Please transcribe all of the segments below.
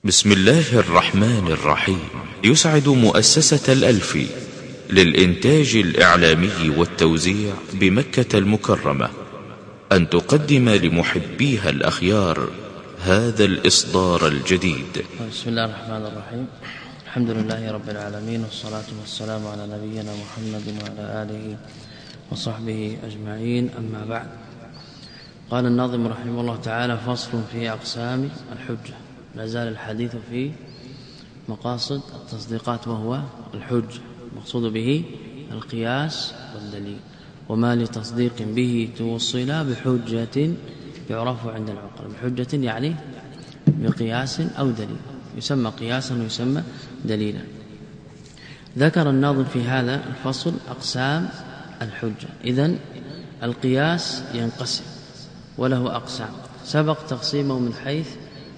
بسم الله الرحمن الرحيم. يسعد مؤسسة الألفي للإنتاج الإعلامي والتوزيع بمكة المكرمة أن تقدم لمحبيها الأخيار هذا الإصدار الجديد. بسم الله الرحمن الرحيم. الحمد لله رب العالمين، والصلاة والسلام على نبينا محمد وعلى آله وصحبه أجمعين، أما بعد. قال الناظم رحمه الله تعالى: فصل في أقسام الحجة. لا زال الحديث في مقاصد التصديقات، وهو الحجة المقصود به القياس والدليل، وما لتصديق به توصل بحجة يعرف عند العقل. بحجة يعني بقياس أو دليل، يسمى قياسا ويسمى دليلا. ذكر الناظم في هذا الفصل أقسام الحجة. إذن القياس ينقسم وله أقسام، سبق تقسيمه من حيث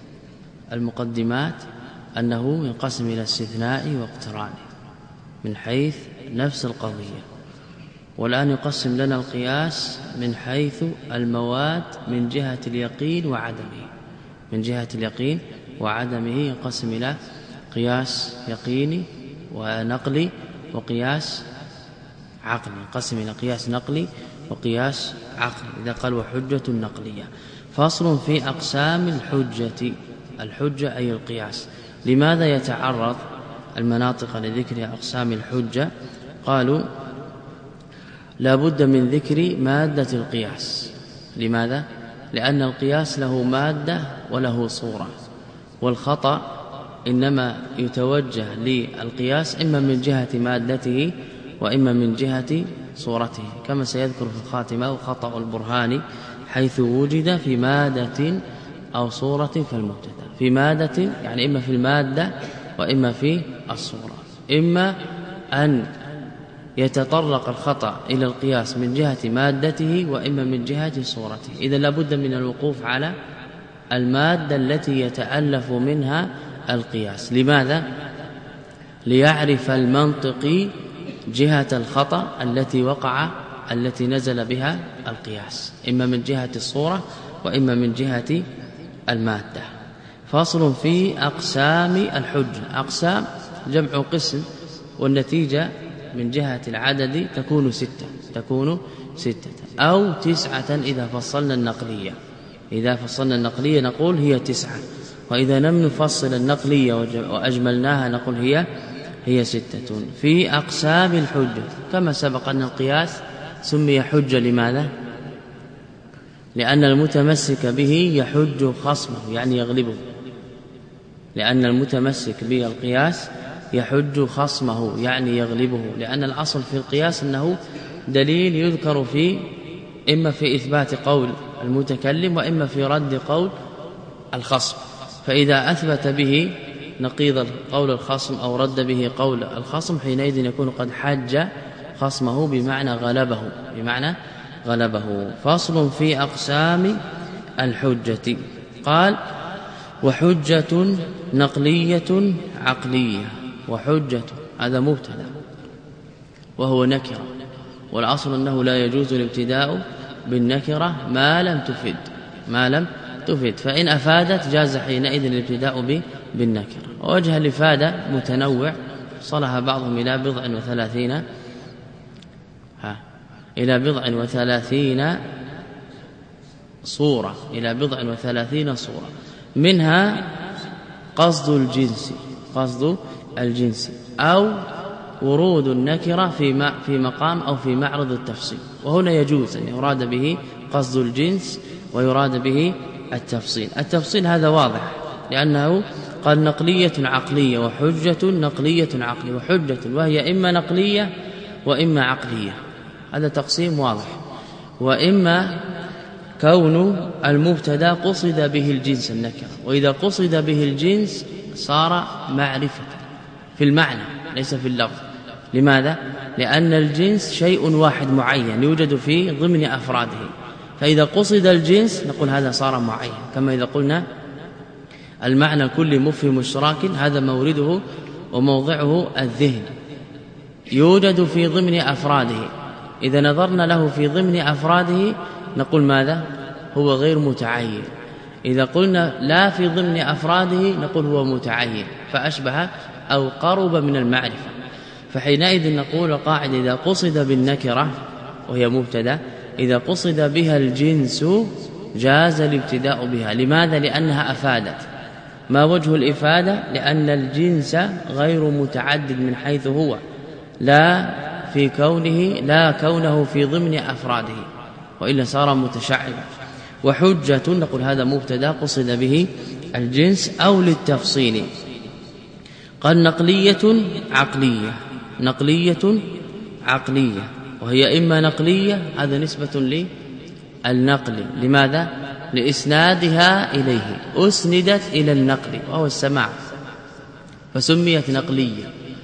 المقدمات أنه ينقسم إلى استثناء واقتران من حيث نفس القضية، والآن يقسم لنا القياس من حيث المواد من جهة اليقين وعدمه. من جهة اليقين وعدمه ينقسم إلى قياس يقيني ونقلي وقياس عقلي. ينقسم إلى قياس نقلي وقياس عقلي. إذا قال وحجة نقلية. فصل في أقسام الحجة. الحجة أي القياس. لماذا يتعرض المناطق لذكر أقسام الحجة؟ قالوا لا بد من ذكر مادة القياس. لماذا؟ لأن القياس له مادة وله صورة، والخطأ إنما يتوجه للقياس إما من جهة مادته وإما من جهة صورته، كما سيذكر في الخاتمة: وخطأ البرهان حيث وجد في مادة أو صورة فالمبتدأ. في مادة يعني إما في المادة وإما في الصورة. إما أن يتطرق الخطأ إلى القياس من جهة مادته وإما من جهة صورته. إذا لابد من الوقوف على المادة التي يتألف منها القياس. لماذا؟ ليعرف المنطقي جهة الخطأ التي نزل بها القياس، إما من جهة الصورة وإما من جهة المادة. فصل في أقسام الحجة. أقسام جمع قسم، والنتيجة من جهة العدد تكون ستة أو 9 إذا فصلنا النقلية. إذا فصلنا النقلية نقول هي 9، وإذا لم نفصل النقلية وأجملناها نقول هي 6. في أقسام الحجة كما سبق أن القياس سمي حجة. لماذا؟ لأن المتمسك به يحج خصمه يعني يغلبه. لأن المتمسك به القياس يحج خصمه يعني يغلبه، لأن الأصل في القياس أنه دليل يذكر فيه إما في إثبات قول المتكلم وإما في رد قول الخصم. فإذا أثبت به نقيض قول الخصم أو رد به قول الخصم حينئذ يكون قد حج خصمه بمعنى غلبه. فصل في أقسام الحجة. قال: وحجة نقلية عقلية. وحجة هذا مبتدا وهو نكرة، والأصل أنه لا يجوز الابتداء بالنكرة ما لم تفد، فإن أفادت جاز حينئذ الابتداء بالنكرة. ووجه الإفادة متنوع، صلها بعضهم إلى بضع وثلاثين صورة، منها قصد الجنس أو ورود النكرة في مقام أو في معرض التفصيل. وهنا يجوز أن يراد به قصد الجنس ويراد به التفصيل هذا واضح، لأنه قال نقلية عقلية وحجة نقلية عقلية، وحجة وهي إما نقلية وإما عقلية، هذا تقسيم واضح. وإما كون المبتدا قصد به الجنس النكرة، وإذا قصد به الجنس صار معرفة في المعنى ليس في اللفظ. لماذا؟ لأن الجنس شيء واحد معين يوجد في ضمن أفراده، فإذا قصد الجنس نقول هذا صار معين. كما إذا قلنا المعنى كل مفهم اشتراك، هذا مورده وموضعه الذهن، يوجد في ضمن أفراده. إذا نظرنا له في ضمن أفراده نقول ماذا؟ هو غير متعين. إذا قلنا لا في ضمن أفراده نقول هو متعين فأشبه أو قرب من المعرفة. فحينئذ نقول القاعدة إذا قصد بالنكرة وهي مبتدا إذا قصد بها الجنس جاز الابتداء بها. لماذا؟ لأنها أفادت. ما وجه الإفادة؟ لأن الجنس غير متعدد من حيث هو لا كونه في ضمن أفراده، وإلا صار متشعبا. وحجة نقول هذا مبتدا قصد به الجنس أو للتفصيل. قال نقلية عقلية وهي إما نقلية هذا نسبة للنقل. لماذا؟ لإسنادها إليه، أسندت إلى النقل وهو السماع فسميت نقلية.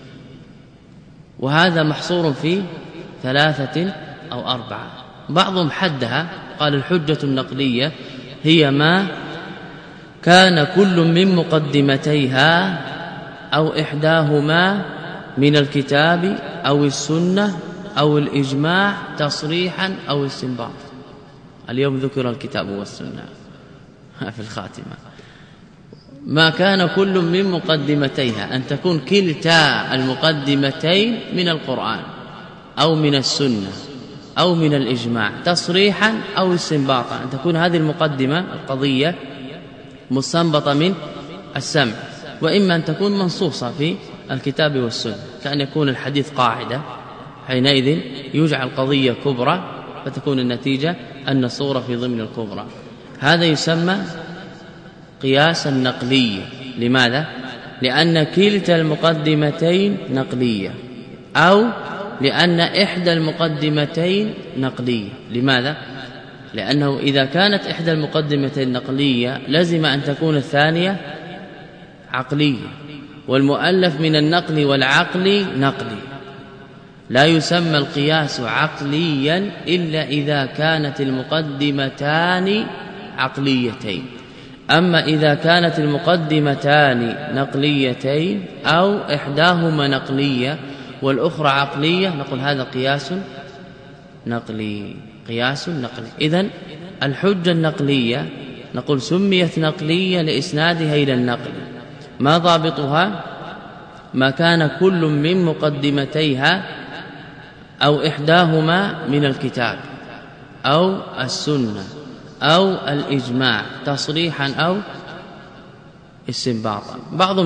وهذا محصور في 3 أو 4. بعضهم حدها قال الحجة النقلية هي ما كان كل من مقدمتيها أو إحداهما من الكتاب أو السنة أو الإجماع تصريحا أو استنباط. اليوم ذكر الكتاب والسنة في الخاتمة. ما كان كل من مقدمتيها أن تكون كلتا المقدمتين من القرآن أو من السنة أو من الإجماع تصريحا أو استنباطا، أن تكون هذه المقدمة القضية مستنبطة من السمع، وإما أن تكون منصوصة في الكتاب والسنة، كأن يكون الحديث قاعدة حينئذ يجعل قضية كبرى فتكون النتيجة أن الصورة في ضمن الكبرى. هذا يسمى قياسا نقليا. لماذا؟ لأن كلتا المقدمتين نقلية أو لأن إحدى المقدمتين نقلية. لماذا؟ لأنه إذا كانت إحدى المقدمتين نقلية لزم أن تكون الثانية عقلية، والمؤلف من النقل والعقل نقلي. لا يسمى القياس عقليا إلا إذا كانت المقدمتان عقليتين. أما إذا كانت المقدمتان نقليتين أو إحداهما نقلية والأخرى عقلية نقول هذا قياس نقلي. إذن الحجة النقلية نقول سميت نقلية لإسنادها إلى النقل. ما ضابطها؟ ما كان كل من مقدمتيها أو إحداهما من الكتاب أو السنة أو الإجماع تصريحا أو استنباطا. بعضهم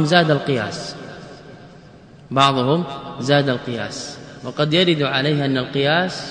زاد القياس، وقد يرد عليه أن القياس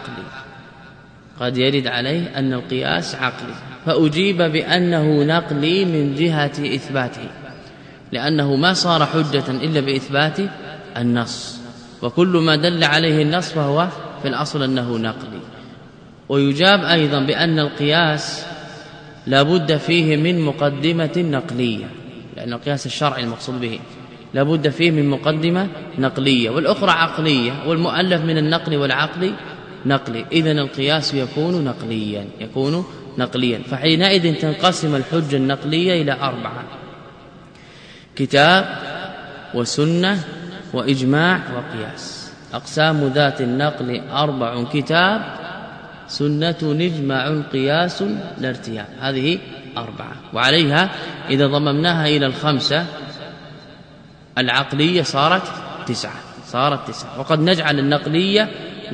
عقلي، فأجيب بأنه نقلي من جهة إثباته، لأنه ما صار حجة إلا بإثبات النص، وكل ما دل عليه النص فهو في الأصل أنه نقلي. ويجاب أيضا بأن القياس لا بد فيه من مقدمة نقلية، لأن القياس الشرعي المقصود به لا بد فيه من مقدمة نقلية، والأخرى عقلية، والمؤلف من النقل والعقل نقلي. إذن القياس يكون نقليا. فحينئذ تنقسم الحجة النقلية إلى 4: كتاب وسنة وإجماع وقياس. أقسام ذات النقل 4: كتاب، سنة، إجماع، قياس، لا ارتياب. هذه 4، وعليها إذا ضممناها إلى 5 العقلية صارت 9. وقد نجعل النقلية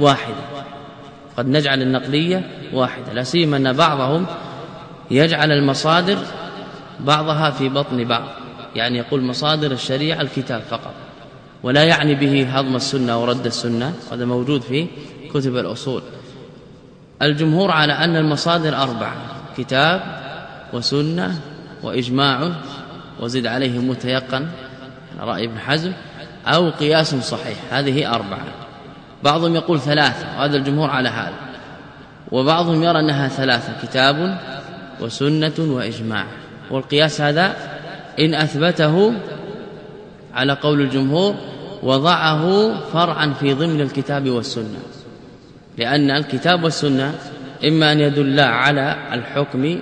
واحدة، لا سيما أن بعضهم يجعل المصادر بعضها في بطن بعض، يعني يقول مصادر الشريعة الكتاب فقط، ولا يعني به هضم السنة ورد السنة، وهذا موجود في كتب الأصول. الجمهور على أن المصادر 4: كتاب وسنة وإجماع، وزد عليه متيقن رأي ابن حزم، أو قياس صحيح. هذه 4. بعضهم يقول 3، وهذا الجمهور على هذا، وبعضهم يرى أنها 3: كتاب وسنة وإجماع. والقياس هذا إن أثبته على قول الجمهور وضعه فرعا في ضمن الكتاب والسنة، لأن الكتاب والسنة إما أن يدل على الحكم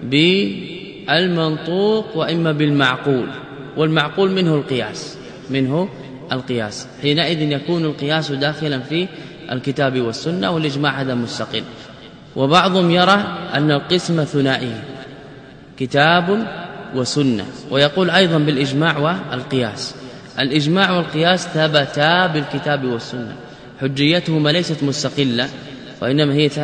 بالمنطوق وإما بالمعقول، والمعقول منه القياس. حينئذ يكون القياس داخلا في الكتاب والسنة، والإجماع هذا مستقل. وبعضهم يرى أن القسم ثنائي، كتاب وسنة. ويقول أيضا بالإجماع والقياس. الإجماع والقياس ثبتا بالكتاب والسنة، حجيتهما ليست مستقلة وإنما هي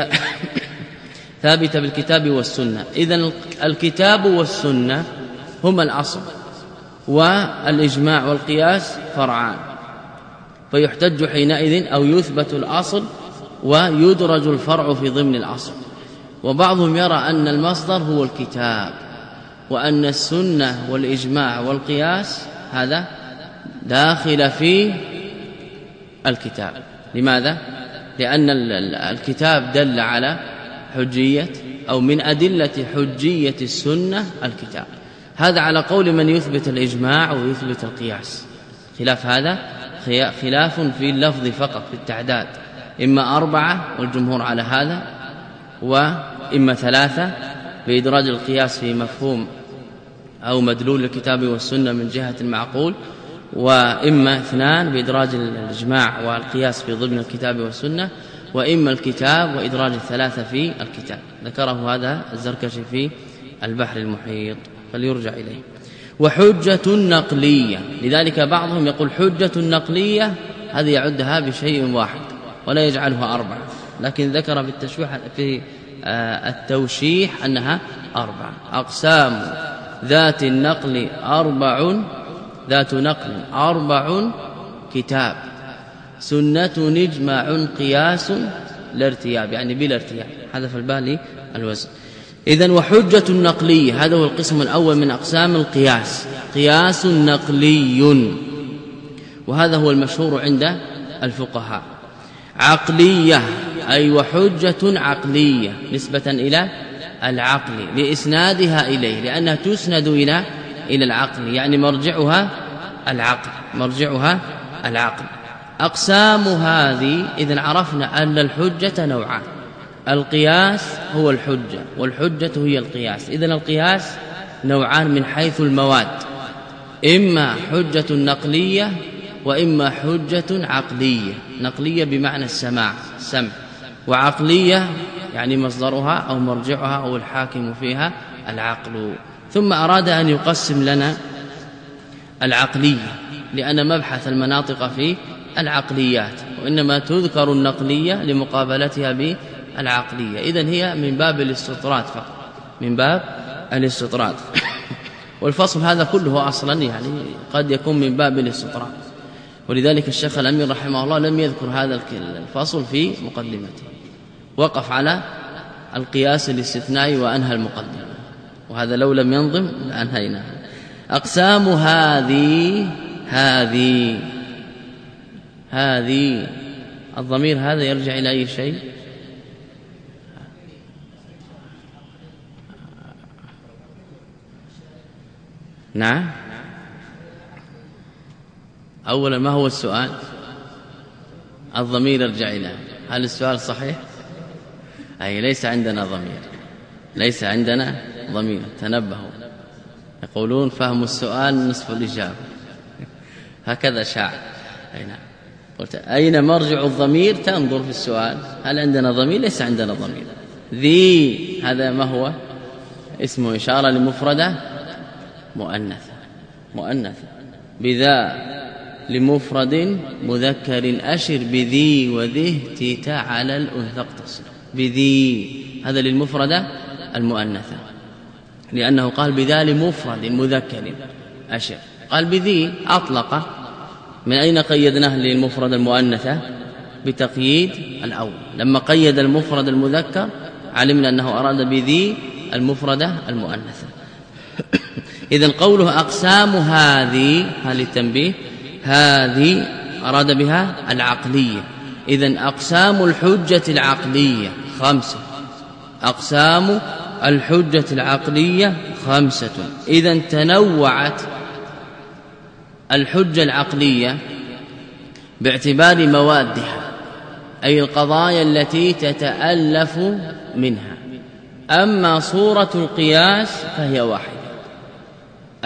ثابتة بالكتاب والسنة. إذن الكتاب والسنة هما الأصل، والإجماع والقياس فرعان، فيحتج حينئذ أو يثبت الأصل ويدرج الفرع في ضمن الأصل. وبعضهم يرى أن المصدر هو الكتاب، وأن السنة والإجماع والقياس هذا داخل في الكتاب. لماذا؟ لأن الكتاب دل على حجية أو من أدلة حجية السنة الكتاب. هذا على قول من يثبت الإجماع ويثبت القياس. خلاف هذا خلاف في اللفظ فقط في التعداد، إما 4 والجمهور على هذا، وإما 3 بإدراج القياس في مفهوم أو مدلول الكتاب والسنة من جهة المعقول، وإما 2 بإدراج الإجماع والقياس في ضمن الكتاب والسنة، وإما الكتاب وإدراج 3 في الكتاب. ذكره هذا الزركشي في البحر المحيط فليرجع إليه. وحجة نقلية، لذلك بعضهم يقول حجة نقلية هذه يعدها بشيء واحد ولا يجعلها 4، لكن ذكر في التوشيح أنها 4. أقسام ذات النقل 4، ذات نقل 4 كتاب، سنة إجماع قياس لا ارتياب، يعني بلا ارتياب، حذف الباء للوزن. إذن وحجة نقلية هذا هو القسم الأول من أقسام القياس، قياس نقلي، وهذا هو المشهور عند الفقهاء. عقلية أي وحجة عقلية نسبة إلى العقل لإسنادها إليه، لأنها تسند إلى العقل، يعني مرجعها العقل. أقسام هذه إذن عرفنا أن الحجة نوعان، القياس هو الحجة والحجة هي القياس. إذن القياس نوعان من حيث المواد، إما حجة نقلية وإما حجة عقلية. نقلية بمعنى السمع، وعقلية يعني مصدرها أو مرجعها أو الحاكم فيها العقل. ثم أراد أن يقسم لنا العقلية، لأن مبحث المناطق في العقليات، وإنما تذكر النقلية لمقابلتها بالعقلية. إذن هي من باب الاستطراد فقط، من باب الاستطراد. والفصل هذا كله أصلا يعني قد يكون من باب الاستطراد، ولذلك الشيخ الأمير رحمه الله لم يذكر هذا الفصل في مقدمته، وقف على القياس الاستثنائي وأنهى المقدمة، وهذا لو لم ينظم لأنهينا. أقسام هذه الضمير هذا يرجع إلى أي شيء؟ نعم. أولا ما هو السؤال؟ الضمير يرجع إلى، هل السؤال صحيح؟ أي ليس عندنا ضمير، تنبهوا، يقولون فهم السؤال نصف الإجابة، هكذا شاع. قلت أين مرجع الضمير؟ تنظر في السؤال هل عندنا ضمير؟ ليس عندنا ضمير. ذي هذا ما هو؟ اسمه إشارة لمفردة مؤنثة. بذا لمفرد مذكر أشر بذي وذه تيتا على الأنثى اقتصر. بذي هذا للمفردة المؤنثة، لأنه قال بذا لمفرد مذكر أشر، قال بذي أطلق. من أين قيدناه للمفرد المؤنثة؟ بتقييد الأول، لما قيد المفرد المذكر علمنا أنه أراد بذي المفردة المؤنثة. إذن قوله أقسام هذه التنبيه، هذه أراد بها العقلية. إذن أقسام الحجة العقلية 5، أقسام الحجة العقلية 5. إذن تنوعت الحجة العقلية باعتبار موادها، أي القضايا التي تتألف منها. أما صورة القياس فهي واحدة.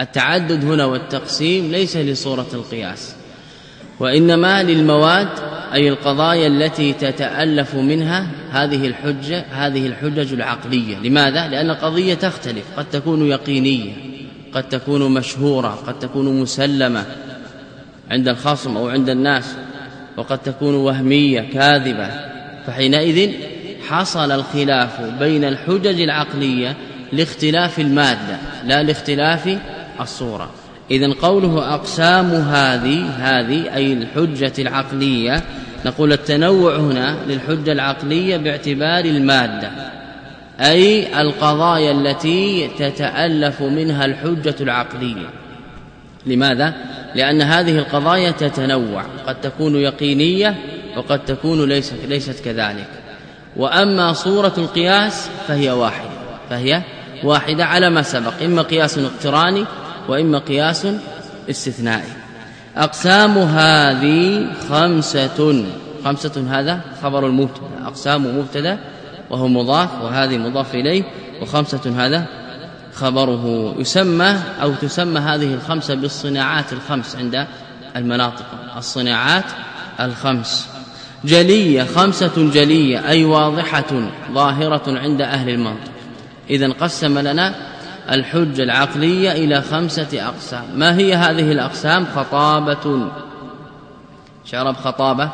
التعدد هنا والتقسيم ليس لصورة القياس، وإنما للمواد أي القضايا التي تتألف منها هذه الحجج العقلية. لماذا؟ لأن القضية تختلف، قد تكون يقينية، قد تكون مشهورة، قد تكون مسلمة عند الخصم أو عند الناس، وقد تكون وهمية كاذبة. فحينئذ حصل الخلاف بين الحجج العقلية لاختلاف المادة لا لاختلاف الصورة. إذن قوله أقسام هذه أي الحجة العقلية، نقول التنوع هنا للحجة العقلية باعتبار المادة، أي القضايا التي تتألف منها الحجة العقلية. لماذا؟ لأن هذه القضايا تتنوع، قد تكون يقينية وقد تكون ليست كذلك. وأما صورة القياس فهي واحدة على ما سبق، إما قياس اقتراني وإما قياس استثنائي. أقسام هذه خمسة هذا خبر المبتدا، أقسام مبتدا وهو مضاف، وهذه مضاف إليه، وخمسة هذا خبره. يسمى أو تسمى هذه الخمسة بالصناعات الخمس عند المناطق، الصناعات الخمس. جلية، خمسة جلية أي واضحة ظاهرة عند أهل المنطق. إذن قسم لنا الحجة العقلية إلى 5 أقسام. ما هي هذه الأقسام؟ خطابة، شرب خطابة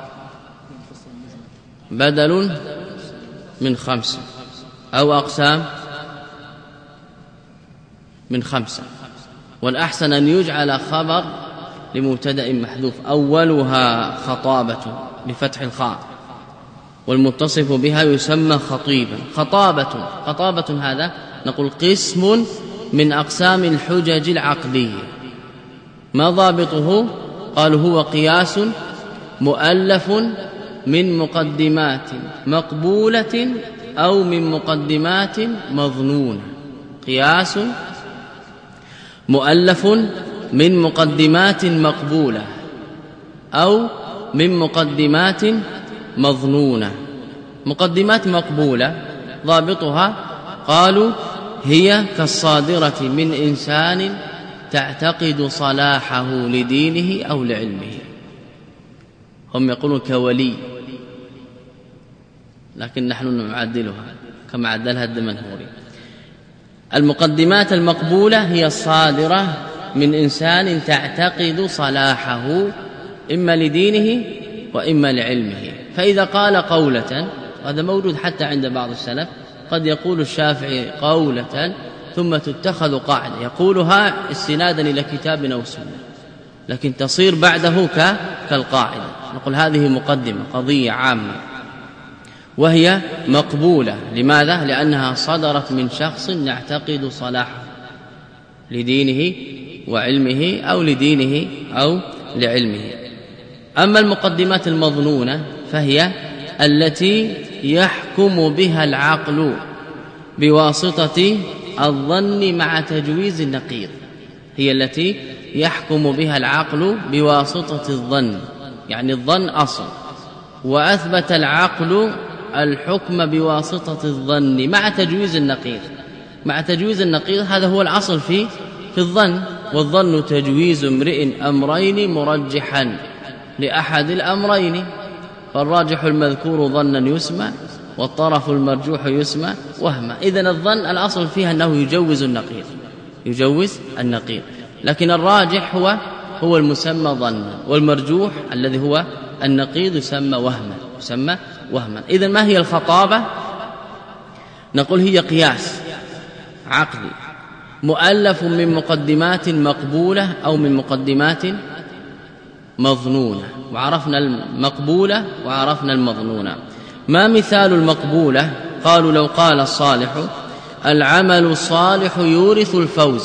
بدل من 5 أو أقسام من 5، والأحسن أن يجعل خبر لمبتدأ محذوف. أولها خطابة بفتح الخاء، والمتصف بها يسمى خطيبا. خطابة هذا نقول قسم من أقسام الحجج العقلية. ما ضابطه؟ قالوا هو قياس مؤلف من مقدمات مقبولة أو من مقدمات مظنونة. قياس مؤلف من مقدمات مقبولة أو من مقدمات مظنونة. مقدمات مقبولة ضابطها قالوا هي كالصادرة من إنسان تعتقد صلاحه لدينه أو لعلمه. هم يقولون كولي، لكن نحن نعدلها كما عدلها الدمنهوري. المقدمات المقبولة هي الصادرة من إنسان تعتقد صلاحه إما لدينه وإما لعلمه. فإذا قال قولة، وهذا موجود حتى عند بعض السلف، قد يقول الشافعي قولة ثم تتخذ قاعدة يقولها استنادا إلى كتاب أو سنة، لكن تصير بعده كالقاعدة. نقول هذه مقدمة قضية عامة وهي مقبولة. لماذا؟ لأنها صدرت من شخص نعتقد صلاحه لدينه وعلمه أو لدينه أو لعلمه. أما المقدمات المظنونة فهي التي يحكم بها العقل بواسطة الظن مع تجويز النقيض. هي التي يحكم بها العقل بواسطة الظن، يعني الظن أصل، وأثبت العقل الحكم بواسطة الظن مع تجويز النقيض. مع تجويز النقيض هذا هو الأصل في الظن، والظن تجويز امرئ أمرين مرجحا لأحد الأمرين، فالراجح المذكور ظنا يسمى والطرف المرجوح يسمى وهما. إذن الظن الأصل فيها أنه يجوز النقيض، لكن الراجح هو المسمى ظنا، والمرجوح الذي هو النقيض يسمى وهما. إذن ما هي الخطابة؟ نقول هي قياس عقلي مؤلف من مقدمات مقبولة أو من مقدمات مظنونة. وعرفنا المقبولة وعرفنا المظنونة. ما مثال المقبولة؟ قالوا لو قال الصالح العمل الصالح يورث الفوز،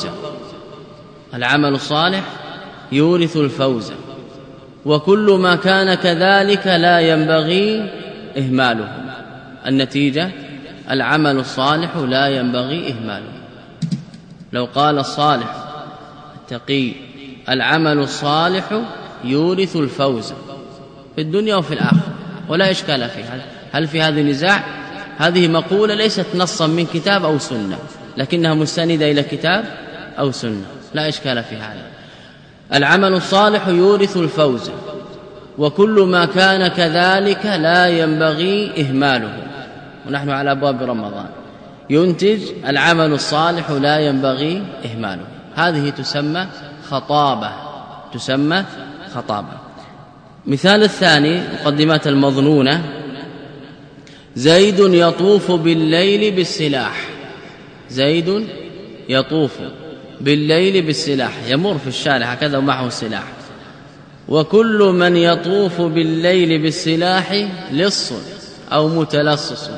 العمل الصالح يورث الفوز، وكل ما كان كذلك لا ينبغي إهماله. النتيجة العمل الصالح لا ينبغي إهماله. لو قال الصالح التقي العمل الصالح يورث الفوز في الدنيا وفي الآخرة ولا إشكال فيها. هل في هذا نزاع؟ هذه مقولة ليست نصا من كتاب أو سنة، لكنها مستندة إلى كتاب أو سنة، لا إشكال في هذا. العمل الصالح يورث الفوز، وكل ما كان كذلك لا ينبغي إهماله. ونحن على أبواب رمضان، ينتج العمل الصالح لا ينبغي إهماله. هذه تسمى خطابة، تسمى خطابة. مثال الثاني مقدمات المظنونة: زيد يطوف بالليل بالسلاح. زيد يطوف بالليل بالسلاح، يمر في الشارع هكذا ومعه السلاح. وكل من يطوف بالليل بالسلاح لص أو متلصص.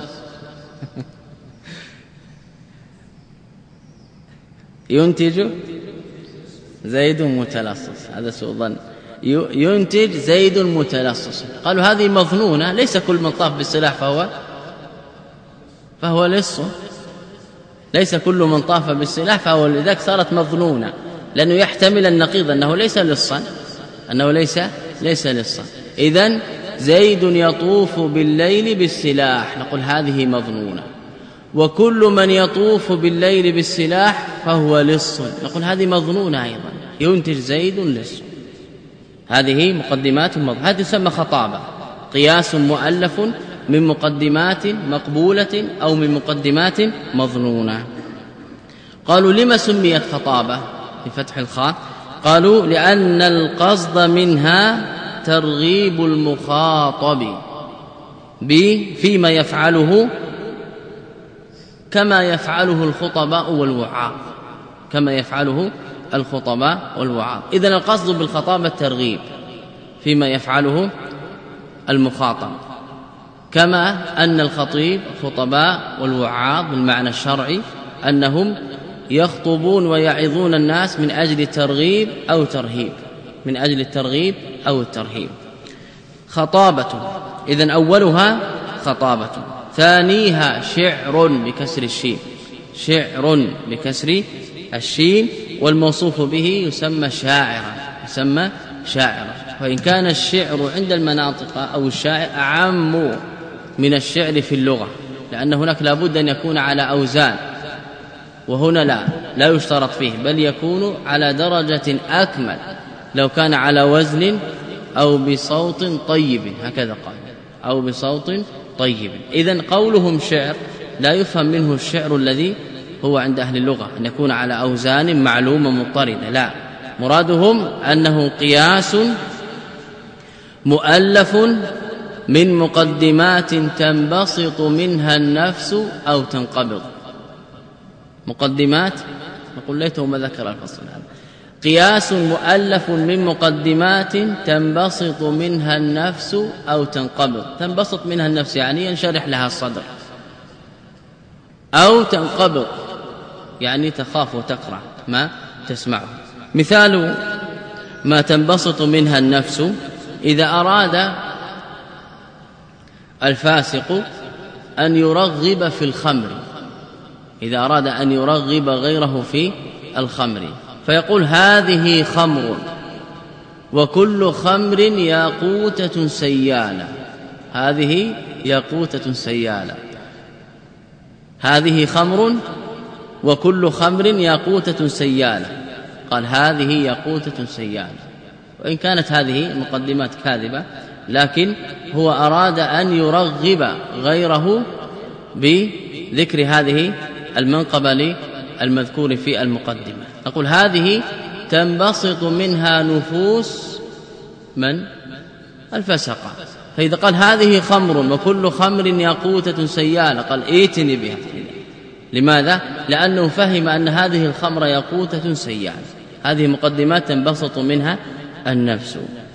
ينتج زيد متلصص، هذا سوء ظن. ينتج زيد متلصص. قالوا هذه مظنونة، ليس كل من طاف بالسلاح فهو لص، ليس كل من طاف بالسلاح فهو، لذلك صارت مظنونة، لأنه يحتمل النقيض أنه ليس لصا، أنه ليس لصا. إذن زيد يطوف بالليل بالسلاح، نقول هذه مظنونة. وكل من يطوف بالليل بالسلاح فهو لص، نقول هذه مظنونة أيضا، ينتج زيد لص. هذه مقدمات المظنونة، هذه تسمى خطابة، قياس مؤلف من مقدمات مقبولة أو من مقدمات مظنونة. قالوا لما سميت خطابة بفتح الخاء؟ قالوا لأن القصد منها ترغيب المخاطب فيما يفعله كما يفعله الخطباء والوعاظ، كما يفعله الخطباء والوعاظ. إذن القصد بالخطابة الترغيب فيما يفعله المخاطب، كما أن الخطيب الخطباء والوعاظ بالمعنى الشرعي أنهم يخطبون ويعظون الناس من أجل الترغيب أو ترهيب، من أجل الترغيب أو الترهيب. خطابة، إذن أولها خطابة. ثانيها شعر بكسر الشين، شعر بكسر الشين، والموصوف به يسمى شاعرا، يسمى شاعرا. وإن كان الشعر عند المناطق أو الشاعر أعم من الشعر في اللغة، لأن هناك لابد أن يكون على أوزان، وهنا لا يشترط فيه، بل يكون على درجة أكمل لو كان على وزن أو بصوت طيب، هكذا قال، أو بصوت طيب. إذن قولهم شعر لا يفهم منه الشعر الذي هو عند أهل اللغة أن يكون على أوزان معلومة مضطردة، لا، مرادهم أنه قياس مؤلف من مقدمات تنبسط منها النفس أو تنقبض. مقدمات، نقول ليته ما ذكر الفصل هذا. قياس مؤلف من مقدمات تنبسط منها النفس أو تنقبض. تنبسط منها النفس يعني ينشرح لها الصدر، أو تنقبض يعني تخاف وتكره ما تسمعه. مثال ما تنبسط منها النفس: إذا أراد الفاسق أن يرغب في الخمر، إذا أراد أن يرغب غيره في الخمر فيقول هذه خمر وكل خمر ياقوتة سيالة، هذه ياقوتة سيالة، هذه خمر وكل خمر ياقوتة سيالة، قال هذه ياقوتة سيالة. وإن كانت هذه مقدمات كاذبة، لكن هو أراد أن يرغب غيره بذكر هذه المنقبة للمذكور في المقدمة. نقول هذه تنبسط منها نفوس من؟ الفسقة. فإذا قال هذه خمر وكل خمر ياقوتة سيالة، قال ائتني بها. لماذا؟ لأنه فهم أن هذه الخمر ياقوتة سيالة. هذه مقدمات تنبسط منها النفس.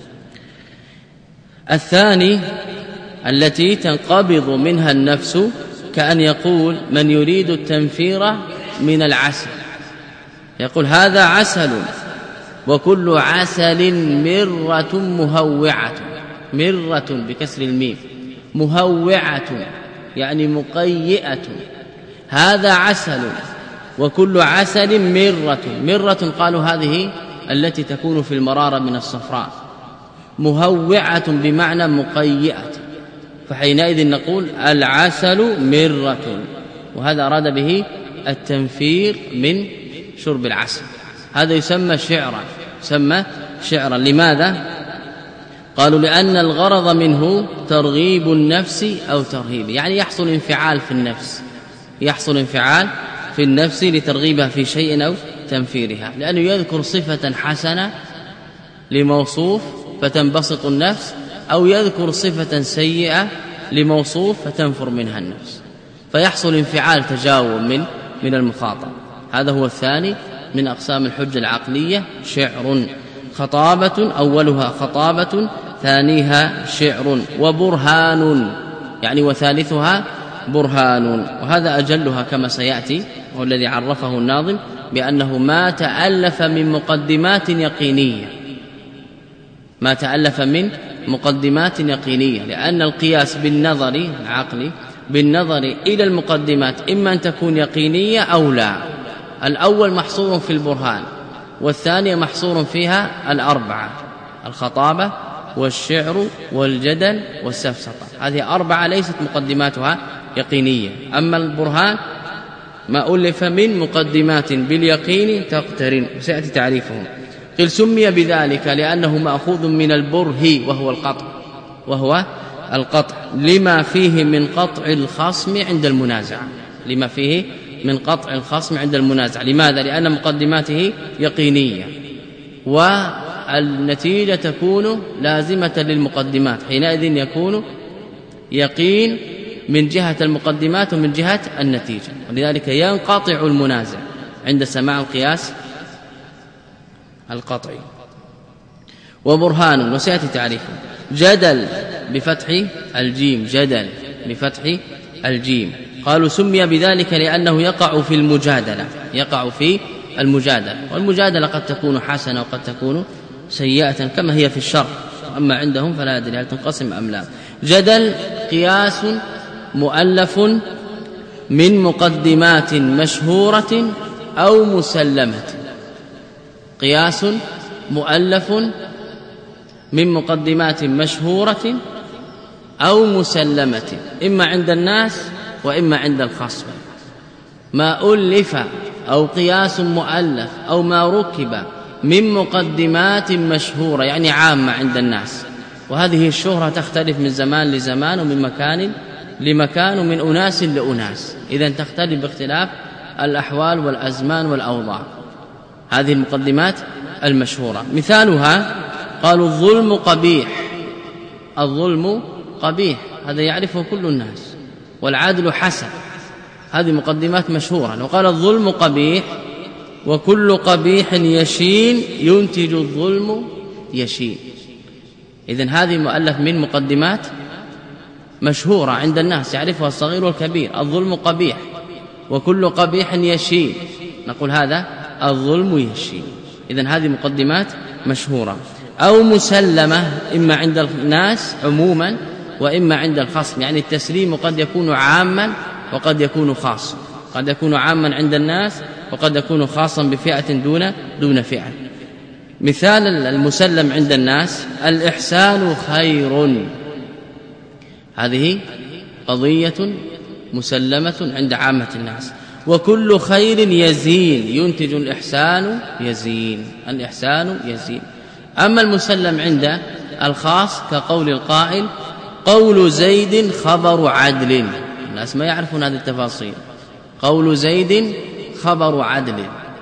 الثاني التي تنقبض منها النفس، كأن يقول من يريد التنفير من العسل، يقول هذا عسل وكل عسل مرة مهوعة، مرة بكسر الميم، مهوعة يعني مقيئة، هذا عسل وكل عسل مرة. مرة قالوا هذه التي تكون في المرارة من الصفراء، مهوعة بمعنى مقيئة، فحينئذ نقول العسل مرة، وهذا أراد به التنفير من شرب العسل. هذا يسمى شعرا، يسمى شعرا. لماذا؟ قالوا لأن الغرض منه ترغيب النفس أو ترهيب، يعني يحصل انفعال في النفس، يحصل انفعال في النفس لترغيبها في شيء أو تنفيرها، لأنه يذكر صفة حسنة لموصوف فتنبسط النفس، أو يذكر صفة سيئة لموصوف فتنفر منها النفس، فيحصل انفعال تجاوب من المخاطب. هذا هو الثاني من أقسام الحجة العقلية، شعر. خطابة أولها خطابة، ثانيها شعر. وبرهان، يعني وثالثها برهان، وهذا أجلها كما سيأتي، هو الذي عرفه الناظم بأنه ما تألف من مقدمات يقينية، ما تألف من مقدمات يقينية، لأن القياس بالنظر العقلي بالنظر إلى المقدمات إما أن تكون يقينية أو لا. الأول محصور في البرهان، والثاني محصور فيها الأربعة: الخطابة والشعر والجدل والسفسطة. هذه أربعة ليست مقدماتها يقينية. أما البرهان ما ألف من مقدمات باليقين تقترن، سيأتي تعريفهم. قل سمي بذلك لأنه مأخوذ من البره وهو القطع لما فيه من قطع الخصم عند المنازعة، لما فيه من قطع الخصم عند المنازعة. لماذا؟ لأن مقدماته يقينية، والنتيجة تكون لازمة للمقدمات، حينئذ يكون يقين من جهة المقدمات ومن جهة النتيجة، ولذلك ينقطع المنازع عند سماع القياس القطعي. وبرهان، وسيأتي تعريفه. جدل بفتح الجيم، جدل بفتح الجيم. قالوا سمي بذلك لأنه يقع في المجادلة، يقع في المجادلة، والمجادلة قد تكون حسنة وقد تكون سيئة كما هي في الشرع، أما عندهم فلا أدري هل تنقسم أم لا. جدل قياس مؤلف من مقدمات مشهورة أو مسلمة، قياس مؤلف من مقدمات مشهورة أو مسلمة، إما عند الناس وإما عند الخصم. ما ألف أو قياس مؤلف أو ما ركب من مقدمات مشهورة، يعني عامة عند الناس، وهذه الشهرة تختلف من زمان لزمان ومن مكان لمكان ومن أناس لأناس، إذن تختلف باختلاف الأحوال والأزمان والأوضاع. هذه المقدمات المشهورة مثالها قالوا الظلم قبيح، الظلم قبيح هذا يعرفه كل الناس، والعدل حسن، هذه مقدمات مشهورة. لو قال الظلم قبيح وكل قبيح يشين ينتج الظلم يشين، إذن هذه مؤلف من مقدمات مشهورة عند الناس يعرفها الصغير والكبير. الظلم قبيح وكل قبيح يشين، نقول هذا الظلم يشين، إذن هذه مقدمات مشهورة. أو مسلمة، إما عند الناس عموما وإما عند الخصم، يعني التسليم قد يكون عاما وقد يكون خاصا، قد يكون عاما عند الناس وقد يكون خاصا بفئة دون فئة. مثال المسلم عند الناس: الإحسان خير، هذه قضية مسلمة عند عامة الناس. وكل خير يزين ينتج الإحسان يزين، الإحسان يزين. أما المسلم عند الخاص كقول القائل: قول زيد خبر عدل، الناس ما يعرفون هذه التفاصيل، قول زيد خبر عدل،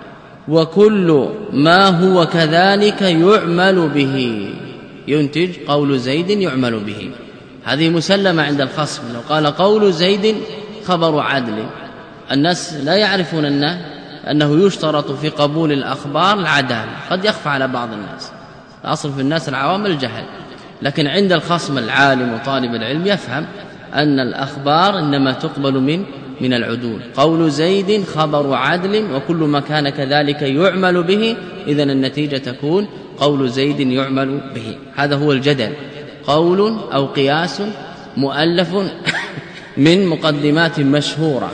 وكل ما هو كذلك يعمل به، ينتج قول زيد يعمل به. هذه مسلمة عند الخصم. لو قال قول زيد خبر عدل، الناس لا يعرفون أنه يشترط في قبول الأخبار العدالة، قد يخفى على بعض الناس، الأصل في الناس العوام الجهل، لكن عند الخصم العالم وطالب العلم يفهم أن الأخبار إنما تقبل من العدول. قول زيد خبر عدل وكل ما كان كذلك يعمل به، إذن النتيجة تكون قول زيد يعمل به. هذا هو الجدل، قول أو قياس مؤلف من مقدمات مشهورة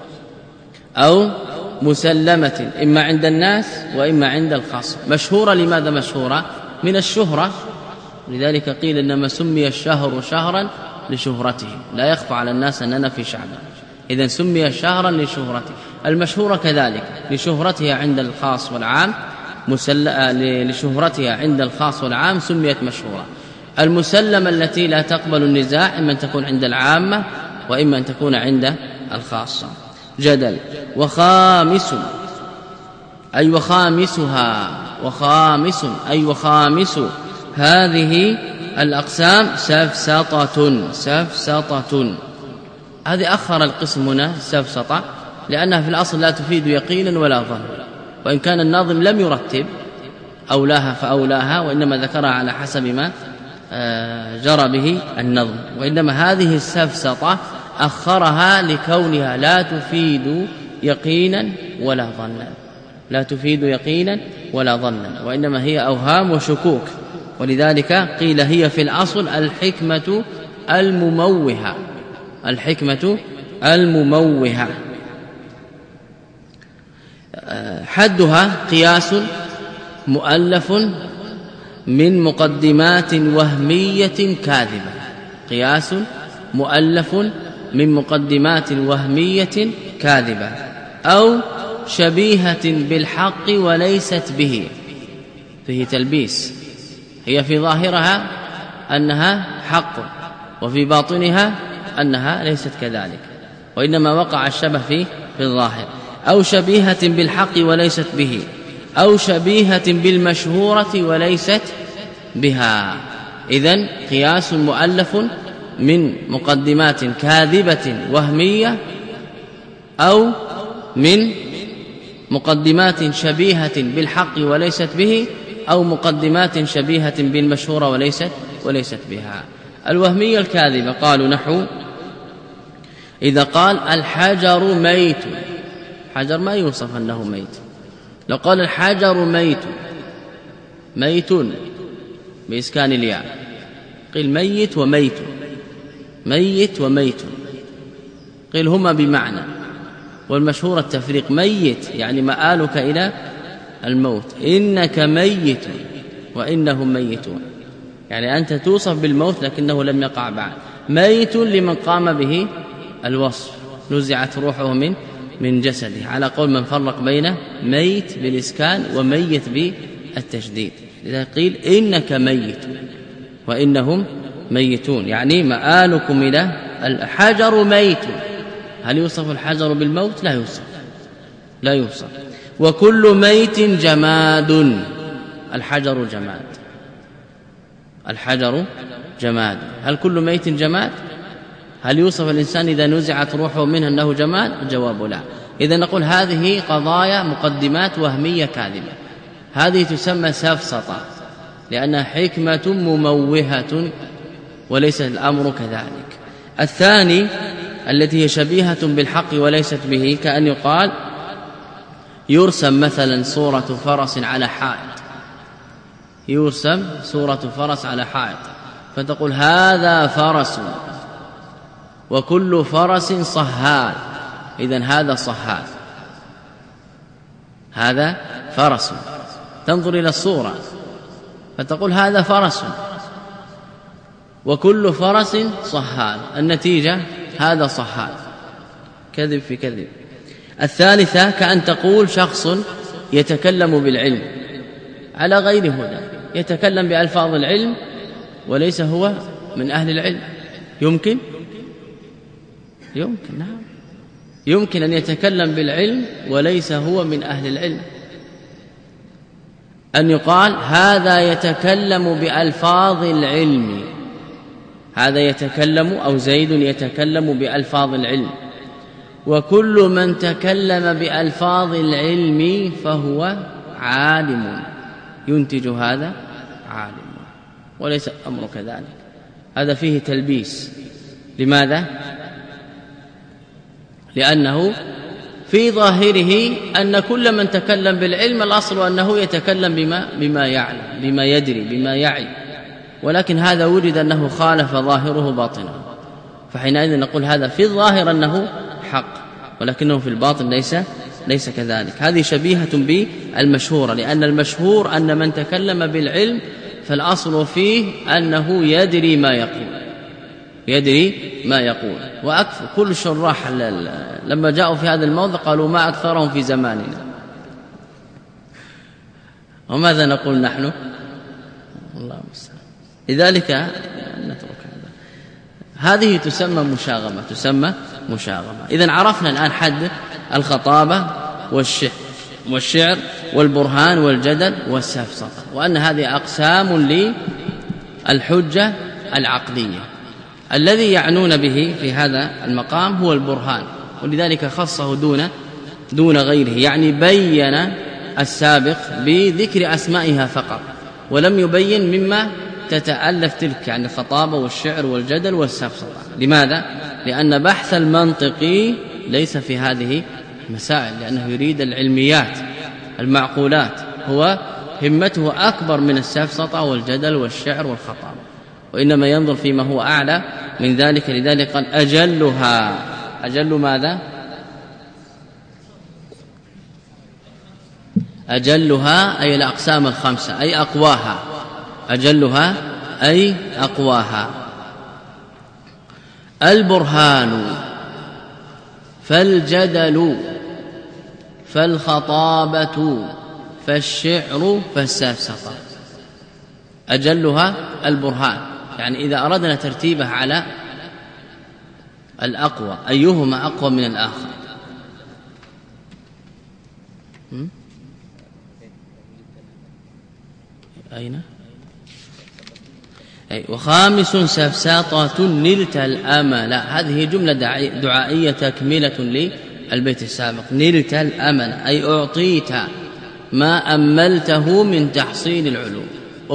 أو مسلمة، إما عند الناس وإما عند الخصم. مشهورة، لماذا مشهورة؟ من الشهرة، لذلك قيل إنما سمي الشهر شهرا لشهرته، لا يخفى على الناس أننا في شعبان، إذن سمي شهرا لشهرته. المشهورة كذلك لشهرتها عند الخاص والعام، لشهرتها عند الخاص والعام سميت مشهورة. المسلمة التي لا تقبل النزاع إما أن تكون عند العامة وإما أن تكون عند الخاصة. جدل. وخامس أي وخامسها، وخامس أي وخامس هذه الأقسام سفسطة. هذه أخر القسم هنا سفسطة لأنها في الأصل لا تفيد يقينا ولا ظنا، وإن كان الناظم لم يرتب أولاها فأولاها، وإنما ذكرها على حسب ما جرى به النظم، وإنما هذه السفسطة أخرها لكونها لا تفيد يقينا ولا ظنا، لا تفيد يقينا ولا ظنا، وإنما هي أوهام وشكوك، ولذلك قيل هي في الأصل الحكمة المموهة، الحكمة المموهة. حدها قياس مؤلف من مقدمات وهمية كاذبة، قياس مؤلف من مقدمات وهمية كاذبة، أو شبيهة بالحق وليست به. فيه تلبيس، هي في ظاهرها أنها حق وفي باطنها أنها ليست كذلك، وإنما وقع الشبه في الظاهر. أو شبيهة بالحق وليست به، أو شبيهة بالمشهورة وليست بها. إذن قياس مؤلف من مقدمات كاذبة وهمية، أو من مقدمات شبيهة بالحق وليست به، أو مقدمات شبيهة بالمشهورة وليست بها. الوهمية الكاذبة قالوا نحو إذا قال الحجر ميت، حجر ما يوصف أنه ميت. لو قال الحجر ميت بإسكان الياء، قيل ميت وميت، ميت وميت، قيل هما بمعنى، والمشهور التفريق. ميت يعني مآلك إلى الموت، إنك ميت وإنهم ميتون، يعني أنت توصف بالموت لكنه لم يقع بعد. ميت لمن قام به الوصف، نزعت روحه من جسده، على قول من فرق بين ميت بالإسكان وميت بالتشديد. لذلك قيل إنك ميت وإنهم ميتون، يعني مآلكم إلى الحجر ميت. هل يوصف الحجر بالموت؟ لا يوصف. وكل ميت جماد، الحجر جماد، الحجر جماد. هل كل ميت جماد؟ هل يوصف الإنسان إذا نزعت روحه منه أنه جماد؟ الجواب لا. إذا نقول هذه قضايا مقدمات وهمية كاذبة، هذه تسمى سفسطة لأنها حكمة مموهة وليس الأمر كذلك. الثاني التي هي شبيهة بالحق وليست به، كأن يقال يرسم مثلا صورة فرس على حائط، يرسم صورة فرس على حائط، فتقول هذا فرس وكل فرس صهال، إذن هذا صهال، هذا فرس. تنظر إلى الصورة فتقول هذا فرس وكل فرس صهال، النتيجة هذا صهال، كذب في كذب. الثالثة كأن تقول شخص يتكلم بالعلم على غير هدى، يتكلم بألفاظ العلم وليس هو من أهل العلم. يمكن نعم، يمكن أن يتكلم بالعلم وليس هو من أهل العلم. أن يقال هذا يتكلم بألفاظ العلم، هذا يتكلم أو زيد يتكلم بألفاظ العلم، وكل من تكلم بألفاظ العلم فهو عالم، ينتج هذا عالم، وليس الأمر كذلك. هذا فيه تلبيس. لماذا؟ لأنه في ظاهره أن كل من تكلم بالعلم الأصل أنه يتكلم بما يعلم، بما يدري، بما يعي، ولكن هذا وجد أنه خالف ظاهره باطنه، فحينئذ نقول هذا في الظاهر أنه حق ولكنه في الباطن ليس كذلك. هذه شبيهة بالمشهورة، لأن المشهور أن من تكلم بالعلم فالأصل فيه أنه يدري ما يقول. وأكثر كل الشراح لما جاءوا في هذا الموضع قالوا ما أكثرهم في زماننا. وماذا نقول نحن؟ الله المستعان. لذلك نترك هذه تسمى مشاغمة. إذن عرفنا الآن حد الخطابة والشعر والبرهان والجدل والسفسطة، وأن هذه أقسام للحجة العقلية. الذي يعنون به في هذا المقام هو البرهان، ولذلك خصه دون غيره، يعني بين السابق بذكر أسمائها فقط، ولم يبين مما تتألف تلك، يعني الخطابة والشعر والجدل والسفسطة. لماذا؟ لأن بحث المنطقي ليس في هذه المسائل، لأنه يريد العلميات المعقولات، هو همته أكبر من السفسطة والجدل والشعر والخطابة، وإنما ينظر فيما هو أعلى من ذلك. لذلك قال أجل ماذا؟ أجلها أي الأقسام الخمسة، أي أقواها. أجلها أي أقواها. البرهان فالجدل فالخطابة فالشعر فالسفسطة. أجلها البرهان، يعني إذا أردنا ترتيبه على الأقوى أيهما أقوى من الآخر؟ أين؟ وخامس سفساطة نلت الأمل. هذه جملة دعائية تكملة للبيت السابق. نلت الأمل أي أعطيت ما أملته من تحصيل العلوم.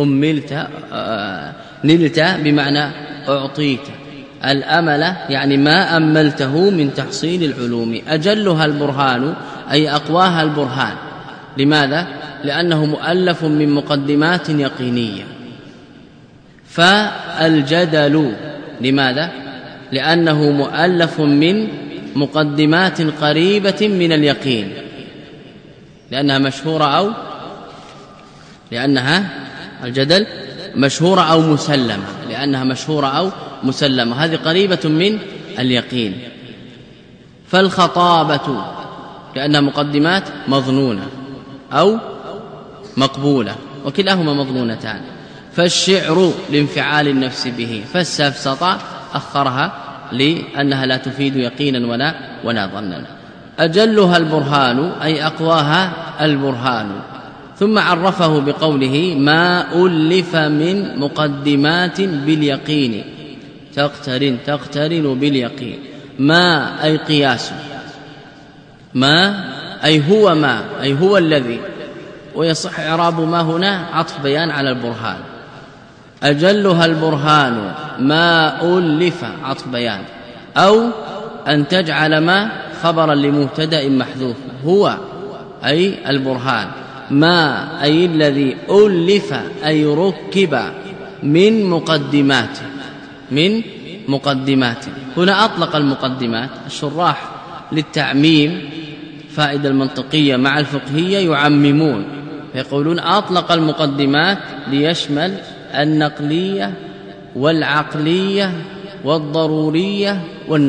نلت بمعنى أعطيت، الأمل يعني ما أملته من تحصيل العلوم. أجلها البرهان أي أقواها البرهان. لماذا؟ لأنه مؤلف من مقدمات يقينية. فالجدل لماذا؟ لأنه مؤلف من مقدمات قريبة من اليقين، لأنها مشهورة لأنها الجدل مشهورة أو مسلمة، لأنها مشهورة أو مسلمة، هذه قريبة من اليقين. فالخطابة لأنها مقدمات مظنونة أو مقبولة، وكلاهما مظنونتان. فالشعر لانفعال النفس به. فالسفسطة أخرها لأنها لا تفيد يقينا ولا ظنا. أجلها البرهان أي أقواها البرهان. ثم عرفه بقوله ما ألف من مقدمات باليقين تقترن باليقين. ما أي قياس، ما أي هو ما أي هو الذي، ويصح إعراب ما هنا عطف بيان على البرهان. أجلها البرهان ما ألف عطف بيان، أو أن تجعل ما خبرا لمبتدأ محذوف. هو أي البرهان، ما أي الذي ألف أي ركب من مقدمات. هنا أطلق المقدمات. الشراح للتعميم فائدة المنطقية مع الفقهية يعممون فيقولون أطلق المقدمات ليشمل النقلية والعقلية والضرورية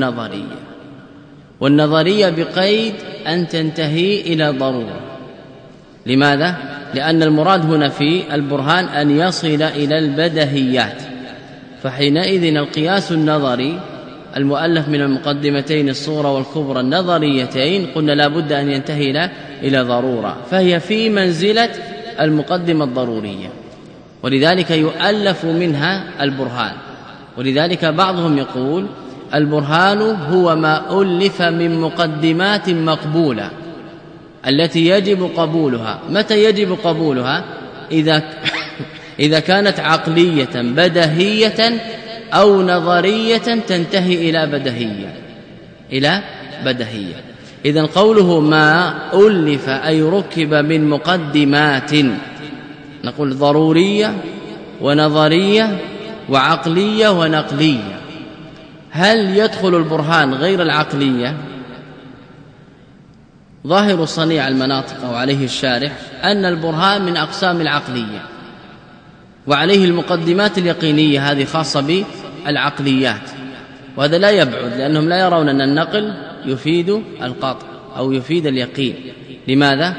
والنظرية بقيد أن تنتهي إلى ضرورة. لماذا؟ لأن المراد هنا في البرهان أن يصل إلى البدهيات، فحينئذ القياس النظري المؤلف من المقدمتين الصغرى والكبرى النظريتين قلنا لا بد أن ينتهي إلى ضرورة، فهي في منزلة المقدمة الضرورية، ولذلك يؤلف منها البرهان. ولذلك بعضهم يقول البرهان هو ما ألف من مقدمات مقبولة التي يجب قبولها. متى يجب قبولها؟ إذا كانت عقلية بدهية أو نظرية تنتهي إلى بدهية. إذن قوله ما ألف أي ركب من مقدمات، نقول ضرورية ونظرية وعقلية ونقلية. هل يدخل البرهان غير العقلية؟ ظاهر صنيع المناطق وعليه الشارح أن البرهان من أقسام العقلية، وعليه المقدمات اليقينية هذه خاصة بالعقليات، وهذا لا يبعد لأنهم لا يرون أن النقل يفيد القطع أو يفيد اليقين. لماذا؟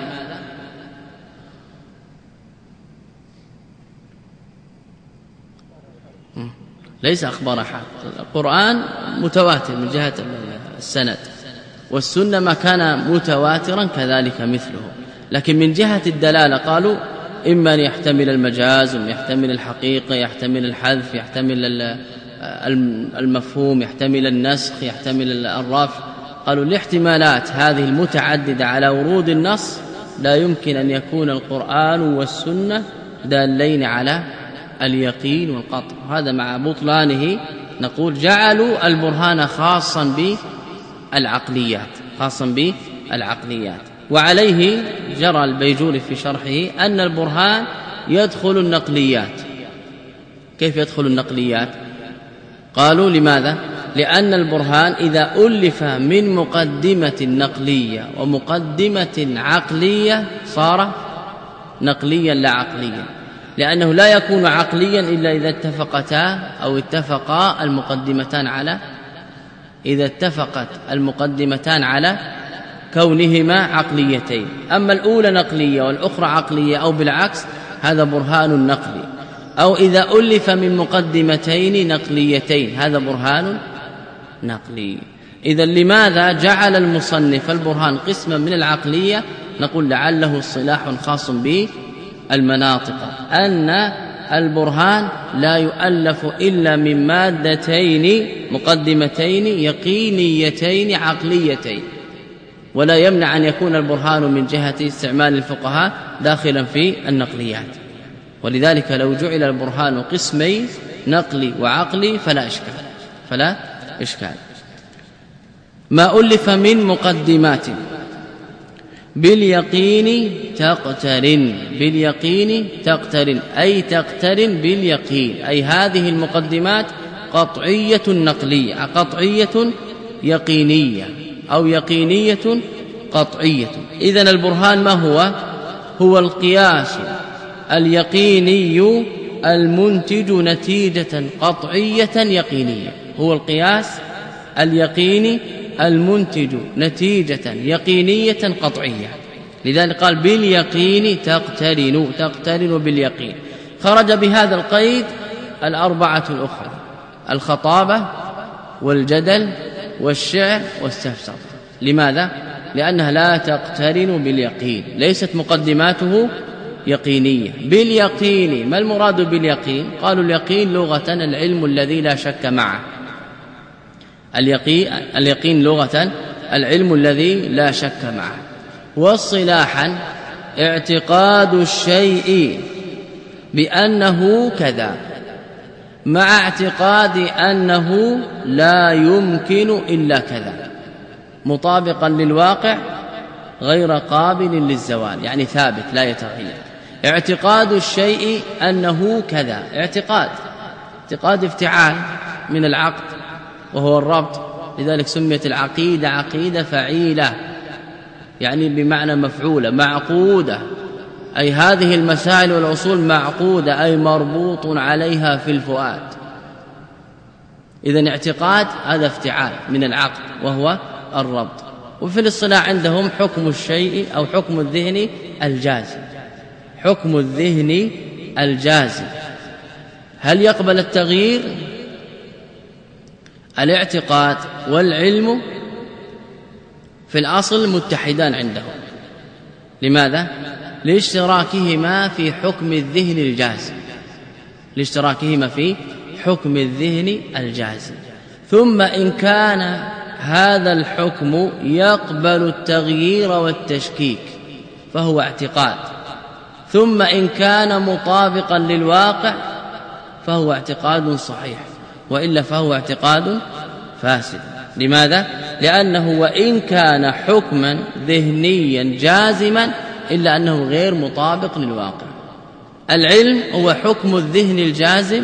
ليس أخبار أحد. القرآن متواتر من جهة السند، والسنة ما كان متواترا كذلك مثله، لكن من جهة الدلالة قالوا إما أن يحتمل المجاز، يحتمل الحقيقة، يحتمل الحذف، يحتمل المفهوم، يحتمل النسخ، يحتمل الرفع. قالوا الاحتمالات هذه المتعددة على ورود النص لا يمكن أن يكون القرآن والسنة دالين على اليقين والقطع. هذا مع بطلانه نقول جعلوا البرهان خاصا بالعقليات، وعليه جرى البيجوري في شرحه أن البرهان يدخل النقليات. كيف يدخل النقليات؟ قالوا لماذا؟ لأن البرهان إذا ألف من مقدمة نقلية ومقدمة عقلية صار نقليا لا عقليا، لأنه لا يكون عقليا إلا إذا اتفقا المقدمتان على كونهما عقليتين. أما الأولى نقلية والأخرى عقلية أو بالعكس هذا برهان نقلي، أو إذا ألف من مقدمتين نقليتين هذا برهان نقلي. إذا لماذا جعل المصنف البرهان قسما من العقلية؟ نقول لعله اصطلاح خاص بالمناطق، أن البرهان لا يؤلف إلا من مادتين مقدمتين يقينيتين عقليتين، ولا يمنع أن يكون البرهان من جهة استعمال الفقهاء داخلا في النقليات. ولذلك لو جعل البرهان قسمين نقلي وعقلي فلا إشكال. ما ألف من مقدمات باليقين تقترن أي تقترن باليقين، أي هذه المقدمات قطعية نقلية، قطعية يقينية أو يقينية قطعية. إذن البرهان ما هو القياس اليقيني المنتج نتيجة قطعية يقينية، هو القياس اليقيني المنتج نتيجة يقينية قطعية. لذلك قال باليقين تقترن باليقين. خرج بهذا القيد الأربعة الأخرى: الخطابة والجدل والشعر والسفسطة. لماذا؟ لأنها لا تقترن باليقين، ليست مقدماته يقينية. باليقين ما المراد باليقين؟ قالوا اليقين لغة العلم الذي لا شك معه. اليقين لغة العلم الذي لا شك معه، واصطلاحا اعتقاد الشيء بأنه كذا مع اعتقاد أنه لا يمكن إلا كذا، مطابقا للواقع غير قابل للزوال، يعني ثابت لا يتغير. اعتقاد الشيء أنه كذا، اعتقاد افتعال من العقد وهو الربط، لذلك سميت العقيدة عقيدة فعيلة، يعني بمعنى مفعولة، معقودة، أي هذه المسائل والأصول معقودة أي مربوط عليها في الفؤاد. إذن اعتقاد هذا افتعال من العقد وهو الربط. وفي الاصطلاح عندهم حكم الشيء أو حكم الذهن الجازم. حكم الذهن الجازم هل يقبل التغيير؟ الاعتقاد والعلم في الأصل متحدان عندهم. لماذا؟ لاشتراكهما في حكم الذهن الجازم. ثم إن كان هذا الحكم يقبل التغيير والتشكيك فهو اعتقاد، ثم إن كان مطابقا للواقع فهو اعتقاد صحيح، وإلا فهو اعتقاد فاسد. لماذا؟ لأنه وإن كان حكما ذهنيا جازما إلا أنه غير مطابق للواقع. العلم هو حكم الذهن الجازم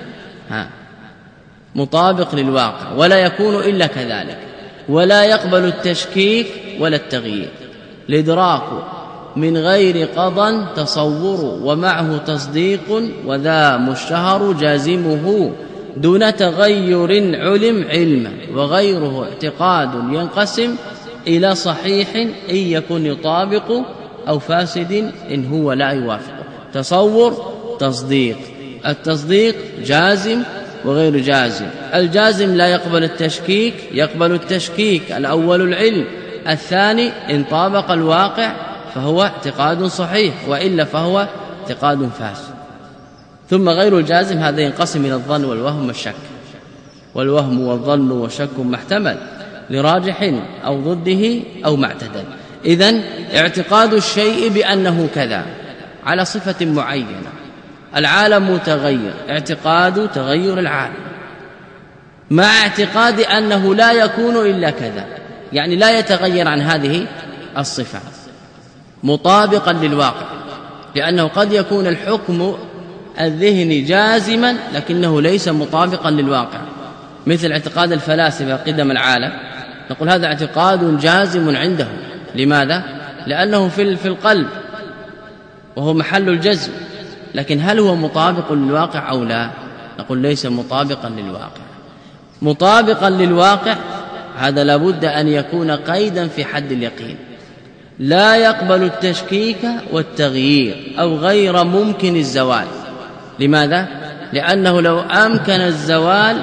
مطابق للواقع ولا يكون إلا كذلك، ولا يقبل التشكيك ولا التغيير. الإدراك من غير قضى تصور ومعه تصديق، وذا مشتهر جازمه دون تغير علم علما، وغيره اعتقاد ينقسم إلى صحيح إن يكن يطابق أو فاسد إن هو لا يوافق. تصور تصديق، التصديق جازم وغير جازم. الجازم لا يقبل التشكيك، يقبل التشكيك الأول العلم، الثاني إن طابق الواقع فهو اعتقاد صحيح، وإلا فهو اعتقاد فاسد. ثم غير الجازم هذا ينقسم إلى الظن والوهم والشك، والوهم والظن والشك محتمل لراجح أو ضده أو معتدل. إذن اعتقاد الشيء بأنه كذا على صفة معينة، العالم متغير، اعتقاد تغير العالم مع اعتقاد أنه لا يكون إلا كذا، يعني لا يتغير عن هذه الصفة، مطابقا للواقع، لأنه قد يكون الحكم الذهني جازما لكنه ليس مطابقا للواقع، مثل اعتقاد الفلاسفة قدم العالم، نقول هذا اعتقاد جازم عنده. لماذا؟ لأنه في القلب وهو محل الجزم، لكن هل هو مطابق للواقع أو لا؟ نقول ليس مطابقا للواقع. مطابقا للواقع هذا لابد أن يكون قيدا في حد اليقين، لا يقبل التشكيك والتغيير أو غير ممكن الزوال. لماذا؟ لأنه لو أمكن الزوال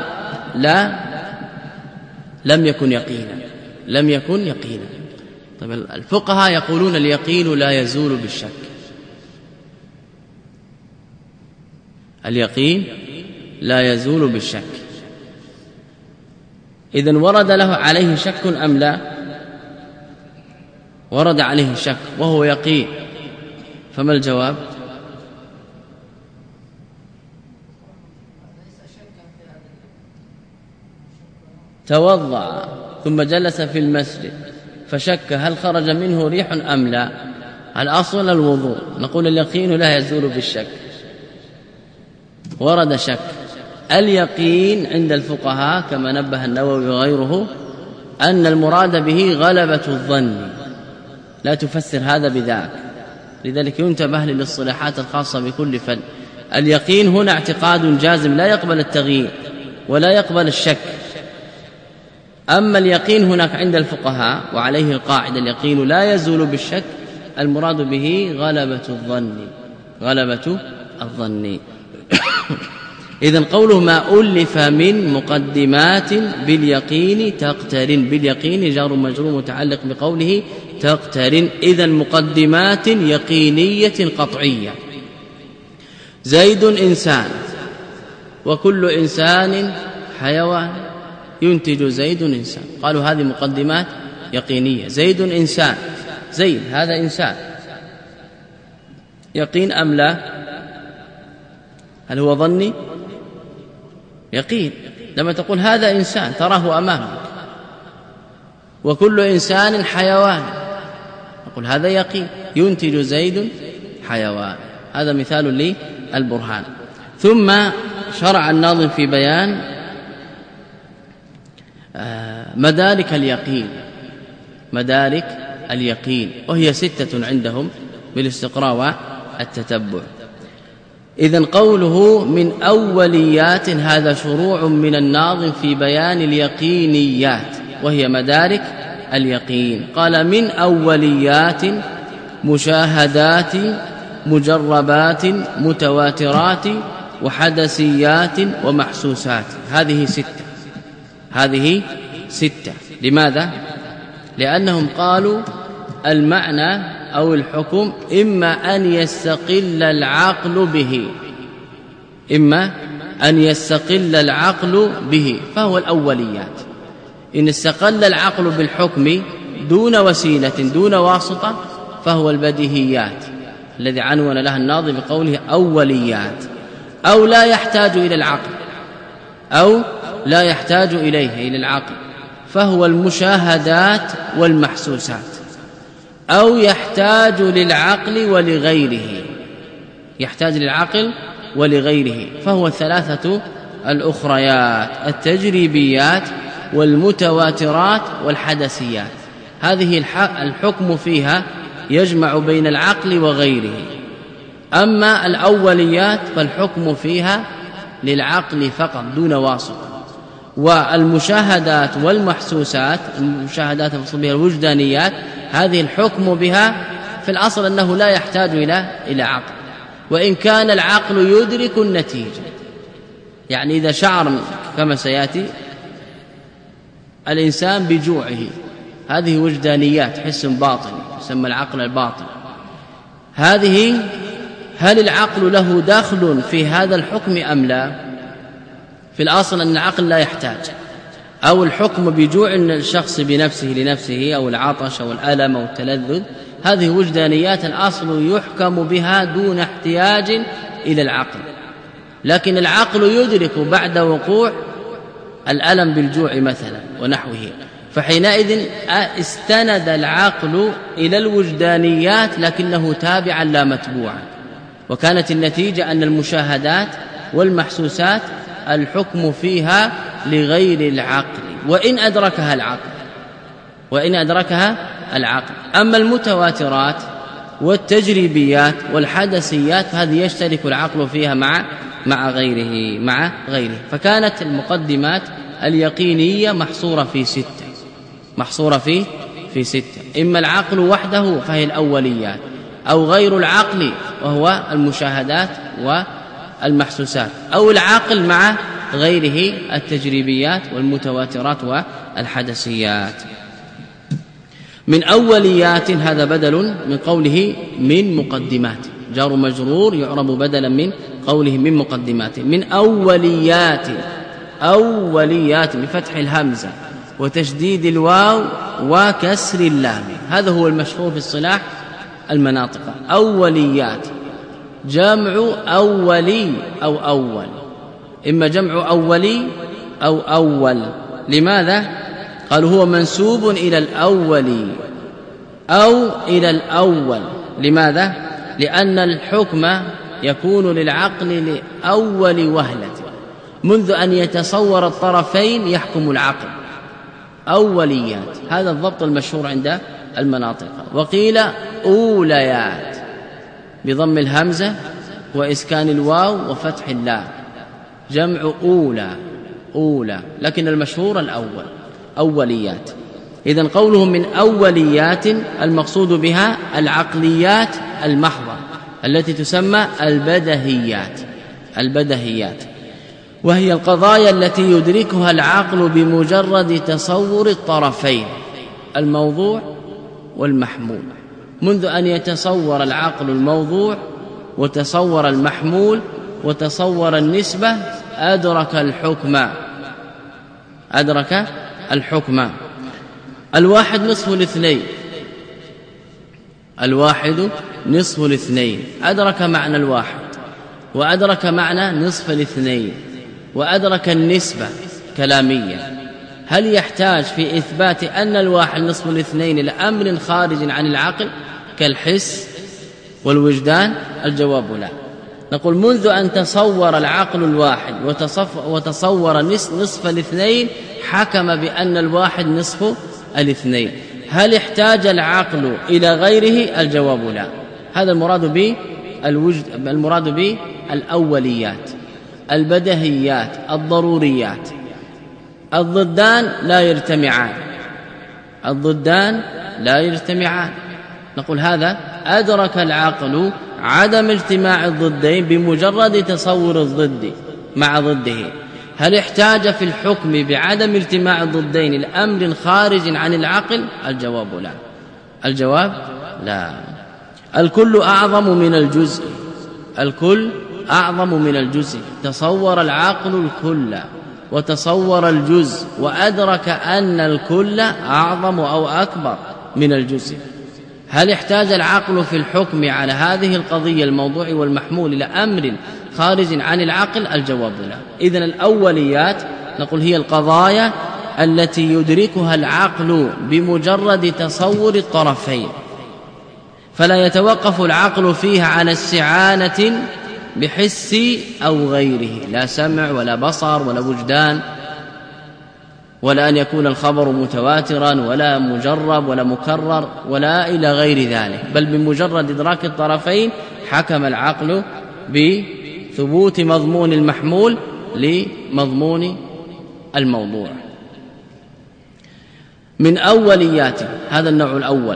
لم يكن يقينا. طيب الفقهاء يقولون اليقين لا يزول بالشك، اليقين لا يزول بالشك. إذن ورد له عليه شك أم لا؟ ورد عليه شك وهو يقين، فما الجواب؟ توضأ ثم جلس في المسجد فشك هل خرج منه ريح أم لا؟ الأصل الوضوء، نقول اليقين لا يزول بالشك. ورد شك. اليقين عند الفقهاء كما نبه النووي وغيره أن المراد به غلبة الظن، لا تفسر هذا بذاك، لذلك ينتبه للاصطلاحات الخاصة بكل فن. اليقين هنا اعتقاد جازم لا يقبل التغيير ولا يقبل الشك. أما اليقين هناك عند الفقهاء وعليه القاعدة اليقين لا يزول بالشك، المراد به غلبة الظن. إذن قوله ما ألف من مقدمات باليقين تقترن، باليقين جار مجرور متعلق بقوله تقترن. إذن مقدمات يقينية قطعية. زيد إنسان وكل إنسان حيوان، ينتج زيد إنسان، قالوا هذه مقدمات يقينية. زيد إنسان، زيد هذا إنسان، يقين أم لا؟ هل هو ظني؟ يقين. لما تقول هذا إنسان تراه أمامك، وكل إنسان حيوان، نقول هذا يقين، ينتج زيد حيوان. هذا مثال للبرهان. ثم شرع الناظم في بيان مدارك اليقين، وهي 6 عندهم بالاستقراء والتتبع. إذن قوله من أوليات هذا شروع من الناظم في بيان اليقينيات وهي مدارك اليقين. قال من أوليات مشاهدات مجربات متواترات وحدسيات ومحسوسات. هذه 6. لماذا؟ لأنهم قالوا المعنى أو الحكم إما أن يستقل العقل به فهو الأوليات. إن استقل العقل بالحكم دون وسيلة دون واسطة فهو البديهيات الذي عنون لها الناظم بقوله أوليات، أو لا يحتاج إلى العقل أو لا يحتاج إلى العقل فهو المشاهدات والمحسوسات، أو يحتاج للعقل ولغيره فهو 3 الأخريات التجريبيات والمتواترات والحدسيات. هذه الحكم فيها يجمع بين العقل وغيره. أما الأوليات فالحكم فيها للعقل فقط دون واسطة. والمشاهدات والمحسوسات، المشاهدات المقصود بها الوجدانيات، هذه الحكم بها في الأصل أنه لا يحتاج إلى عقل، وإن كان العقل يدرك النتيجة، يعني إذا شعر كما سيأتي الإنسان بجوعه، هذه وجدانيات، حس باطن يسمى العقل الباطن. هذه هل العقل له دخل في هذا الحكم أم لا؟ في الأصل أن العقل لا يحتاج، أو الحكم بجوع الشخص بنفسه لنفسه، أو العطش أو الألم أو التلذذ، هذه وجدانيات الأصل يحكم بها دون احتياج إلى العقل. لكن العقل يدرك بعد وقوع الألم بالجوع مثلا ونحوه، فحينئذ استند العقل إلى الوجدانيات لكنه تابعا لا متبوعا. وكانت النتيجة أن المشاهدات والمحسوسات الحكم فيها لغير العقل وإن أدركها العقل. أما المتواترات والتجريبيات والحدثيات هذه يشترك العقل فيها مع غيره. فكانت المقدمات اليقينية محصورة في ستة، إما العقل وحده فهي الأوليات، أو غير العقل وهو المشاهدات والمحسوسات، أو العقل مع غيره التجريبيات والمتواترات والحدثيات. من أوليات هذا بدل من قوله من مقدمات، جار مجرور يعرب بدلا من قوله من مقدمات. من أوليات بفتح الهمزة وتشديد الواو وكسر اللام، هذا هو المشهور في الصلاح المناطق. أوليات جمع أولي أو أول، إما جمع أولي أو أول. لماذا؟ قالوا هو منسوب إلى الأول أو إلى الأول. لماذا؟ لأن الحكم يكون للعقل لأول وهلة، منذ أن يتصور الطرفين يحكم العقل. أوليات، هذا الضبط المشهور عند المناطق. وقيل أوليات بضم الهمزة وإسكان الواو وفتح اللام، جمع أولى، لكن المشهور الأول أوليات. إذن قولهم من أوليات المقصود بها العقليات المحضة التي تسمى البدهيات، وهي القضايا التي يدركها العقل بمجرد تصور الطرفين الموضوع والمحمول. منذ أن يتصور العقل الموضوع وتصور المحمول وتصور النسبة أدرك الحكم. الواحد نصف الاثنين، أدرك معنى الواحد وأدرك معنى نصف الاثنين وأدرك النسبة كلامية. هل يحتاج في إثبات أن الواحد نصف الاثنين لأمر خارج عن العقل كالحس والوجدان؟ الجواب لا. نقول منذ أن تصور العقل الواحد وتصور نصف الاثنين حكم بأن الواحد نصف الاثنين. هل احتاج العقل إلى غيره؟ الجواب لا. هذا المراد بالأوليات البدهيات الضروريات. الضدان لا يجتمعان. نقول هذا أدرك العقل عدم اجتماع الضدين بمجرد تصور الضد مع ضده. هل احتاج في الحكم بعدم اجتماع الضدين لأمر خارج عن العقل؟ الجواب لا. الكل أعظم من الجزء. تصور العقل الكل وتصور الجزء وأدرك أن الكل أعظم أو أكبر من الجزء. هل احتاج العقل في الحكم على هذه القضية الموضوع والمحمول إلى أمر خارج عن العقل؟ الجواب لا. إذن الأوليات نقول هي القضايا التي يدركها العقل بمجرد تصور الطرفين، فلا يتوقف العقل فيها على استعانة بحس أو غيره، لا سمع ولا بصر ولا وجدان، ولا أن يكون الخبر متواترا ولا مجرب ولا مكرر ولا إلى غير ذلك، بل بمجرد إدراك الطرفين حكم العقل بثبوت مضمون المحمول لمضمون الموضوع. من أوليات هذا النوع الأول.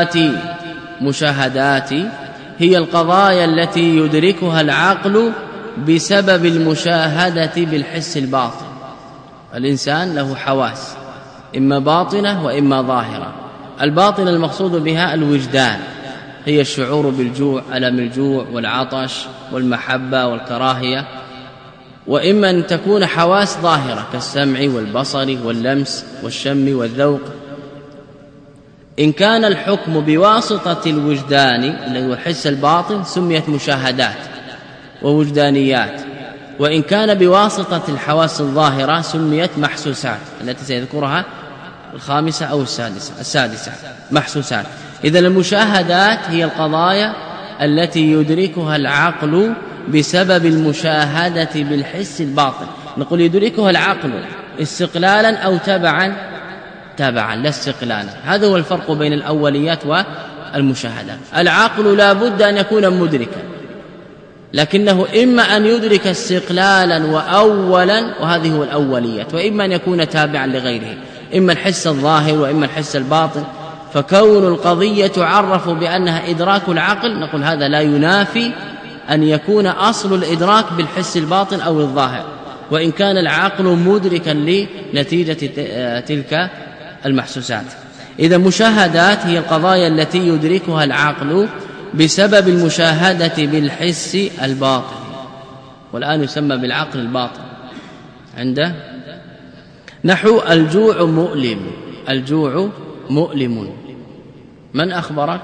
مشاهدات هي القضايا التي يدركها العقل بسبب المشاهدة بالحس الباطن. الإنسان له حواس إما باطنة وإما ظاهرة. الباطنة المقصود بها الوجدان، هي الشعور بالجوع، ألم الجوع والعطش والمحبة والكراهية، وإما أن تكون حواس ظاهرة كالسمع والبصر واللمس والشم والذوق. إن كان الحكم بواسطة الوجدان الذي هو الحس الباطن سميت مشاهدات ووجدانيات، وإن كان بواسطة الحواس الظاهرة سميت محسوسات التي سيذكرها الخامسة أو السادسة محسوسات. إذن المشاهدات هي القضايا التي يدركها العقل بسبب المشاهدة بالحس الباطن. نقول يدركها العقل استقلالا أو تبعا لا استقلالا. هذا هو الفرق بين الأوليات والمشاهدات. العقل لا بد أن يكون مدركا، لكنه إما أن يدرك استقلالا وأولا، وهذه هو الأوليات، وإما أن يكون تابعا لغيره، إما الحس الظاهر وإما الحس الباطن. فكون القضية تعرف بأنها إدراك العقل نقول هذا لا ينافي أن يكون أصل الإدراك بالحس الباطن أو الظاهر، وإن كان العقل مدركا لنتيجة تلك المحسوسات. إذا مشاهدات هي القضايا التي يدركها العقل بسبب المشاهدة بالحس الباطن، والآن يسمى بالعقل الباطن عنده. نحو الجوع مؤلم، الجوع مؤلم. من أخبرك؟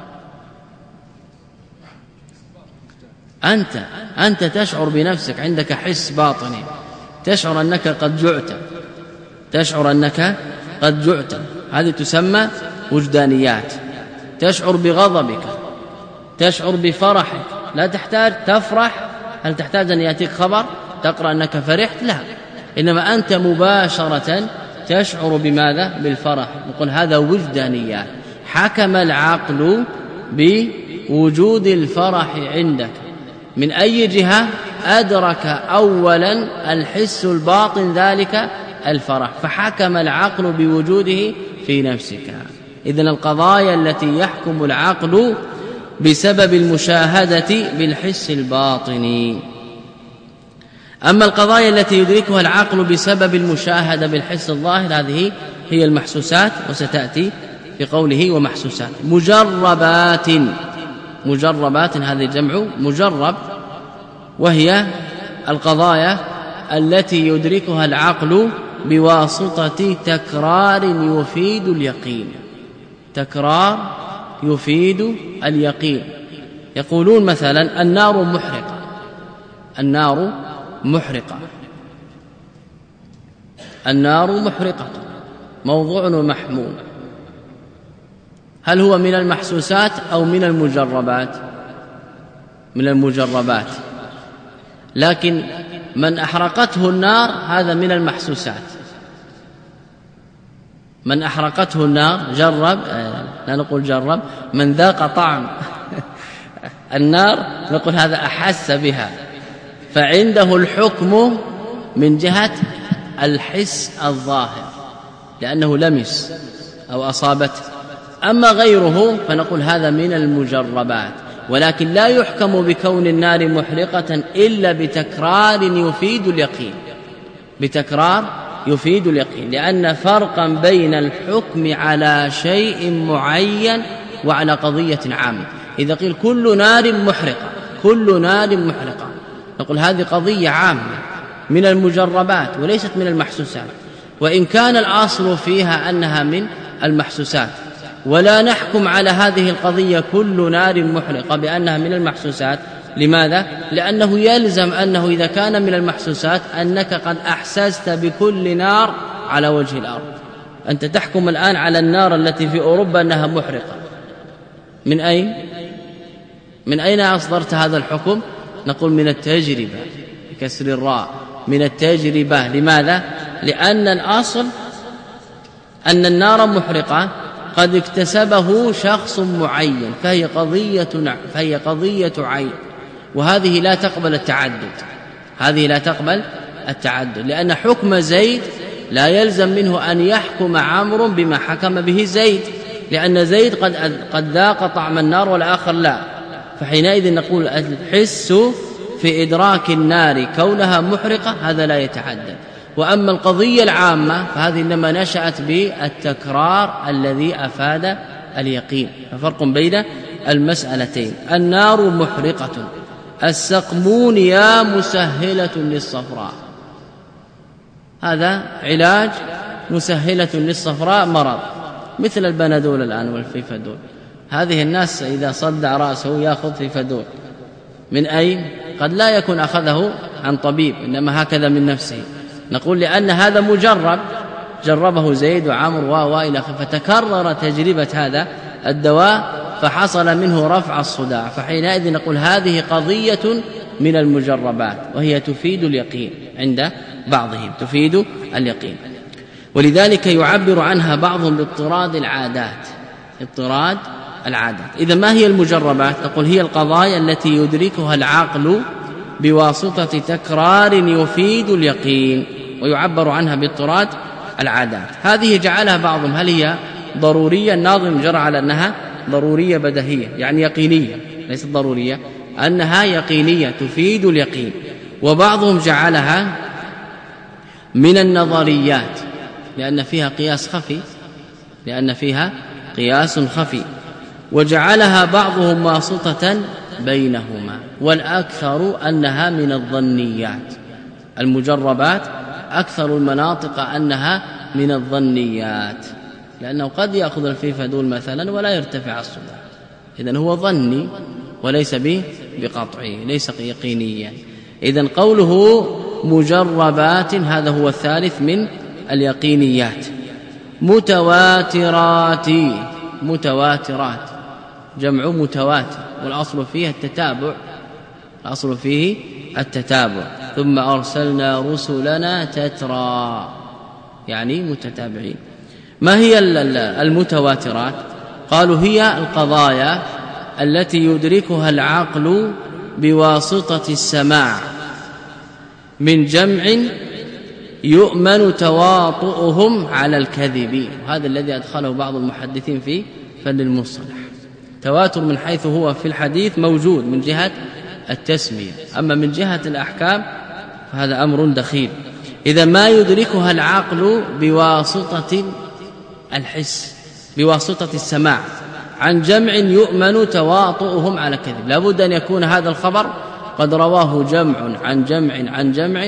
أنت تشعر بنفسك، عندك حس باطني تشعر أنك قد جعت، تشعر أنك قد جعت، هذه تسمى وجدانيات. تشعر بغضبك، تشعر بفرحك، لا تحتاج تفرح. هل تحتاج أن يأتيك خبر تقرأ أنك فرحت؟ لا، إنما أنت مباشرة تشعر بماذا؟ بالفرح. نقول هذا وجدانيات. حكم العقل بوجود الفرح عندك. من أي جهة؟ أدرك أولا الحس الباطن ذلك الفرح، فحكم العقل بوجوده في نفسك. إذن القضايا التي يحكم العقل بسبب المشاهدة بالحس الباطني. أما القضايا التي يدركها العقل بسبب المشاهدة بالحس الظاهر هذه هي المحسوسات، وستأتي بقوله ومحسوسات. مجربات، مجربات هذه جمع مجرب، وهي القضايا التي يدركها العقل بواسطة تكرار يفيد اليقين. تكرار يفيد اليقين. يقولون مثلا النار محرقة، النار محرقة، النار محرقة، موضوع ومحمول. هل هو من المحسوسات أو من المجربات؟ من المجربات. لكن من أحرقته النار هذا من المحسوسات. من أحرقته النار جرب، لا نقول جرب، من ذاق طعم النار نقول هذا أحس بها، فعنده الحكم من جهة الحس الظاهر لأنه لمس أو أصابته. أما غيره فنقول هذا من المجربات، ولكن لا يحكم بكون النار محرقة إلا بتكرار يفيد اليقين، بتكرار يفيد اليقين، لأن فرقا بين الحكم على شيء معين وعلى قضية عامة. إذا قيل كل نار محرقة، كل نار محرقة، نقول هذه قضية عامة من المجربات وليست من المحسوسات، وإن كان الأصل فيها أنها من المحسوسات، ولا نحكم على هذه القضية كل نار محرقة بأنها من المحسوسات. لماذا؟ لأنه يلزم أنه إذا كان من المحسوسات أنك قد أحسست بكل نار على وجه الأرض. أنت تحكم الآن على النار التي في أوروبا أنها محرقة، من أين؟ من أين أصدرت هذا الحكم؟ نقول من التجربة بكسر الراء، من التجربة. لماذا؟ لأن الأصل أن النار محرقة قد اكتسبه شخص معين، فهي قضية عين، وهذه لا تقبل التعدد، هذه لا تقبل التعدد، لأن حكم زيد لا يلزم منه أن يحكم عمرو بما حكم به زيد، لأن زيد قد ذاق طعم النار والآخر لا. فحينئذ نقول الحس في في إدراك النار كونها محرقة هذا لا يتعدد. وأما القضية العامة فهذه إنما نشأت بالتكرار الذي أفاد اليقين. ففرق بين المسألتين. النار محرقة، السقمونيا مسهلة للصفراء، هذا علاج مسهلة للصفراء مرض مثل البنادول الآن والفيفادول. هذه الناس إذا صدع رأسه يأخذ فيفادول من أين؟ قد لا يكون أخذه عن طبيب، إنما هكذا من نفسه. نقول لأن هذا مجرب، جربه زيد وعمر وإلى آخره، فتكرر تجربة هذا الدواء فحصل منه رفع الصداع. فحينئذ نقول هذه قضية من المجربات وهي تفيد اليقين عند بعضهم، تفيد اليقين. ولذلك يعبر عنها بعضهم باضطراد العادات. اضطراد العادات. إذا ما هي المجربات؟ نقول هي القضايا التي يدركها العقل بواسطة تكرار يفيد اليقين، ويعبر عنها باضطراد العادات. هذه جعلها بعضهم هل هي ضرورية؟ الناظم جرى على أنها ضرورية بديهية، يعني يقينية، ليست ضرورية، أنها يقينية تفيد اليقين. وبعضهم جعلها من النظريات لأن فيها قياس خفي، وجعلها بعضهم واسطة بينهما. والأكثر أنها من الظنيات. المجربات أكثر المناطق أنها من الظنيات، لأنه قد يأخذ الفيفادول مثلا ولا يرتفع الصداع، إذن هو ظني وليس بقطعي، ليس يقينيا. إذن قوله مجربات هذا هو الثالث من اليقينيات. متواترات جمع متواتر، والأصل فيه التتابع. ثم أرسلنا رسلنا تترى، يعني متتابعين. ما هي المتواترات؟ قالوا هي القضايا التي يدركها العقل بواسطة السماع من جمع يؤمن تواطؤهم على الكذب. هذا الذي أدخله بعض المحدثين في فن المصطلح. تواتر من حيث هو في الحديث موجود من جهة التسمية، أما من جهة الأحكام فهذا أمر دخيل. إذا ما يدركها العقل بواسطة الحس، بواسطة السماع عن جمع يؤمن تواطؤهم على كذب، لابد أن يكون هذا الخبر قد رواه جمع عن جمع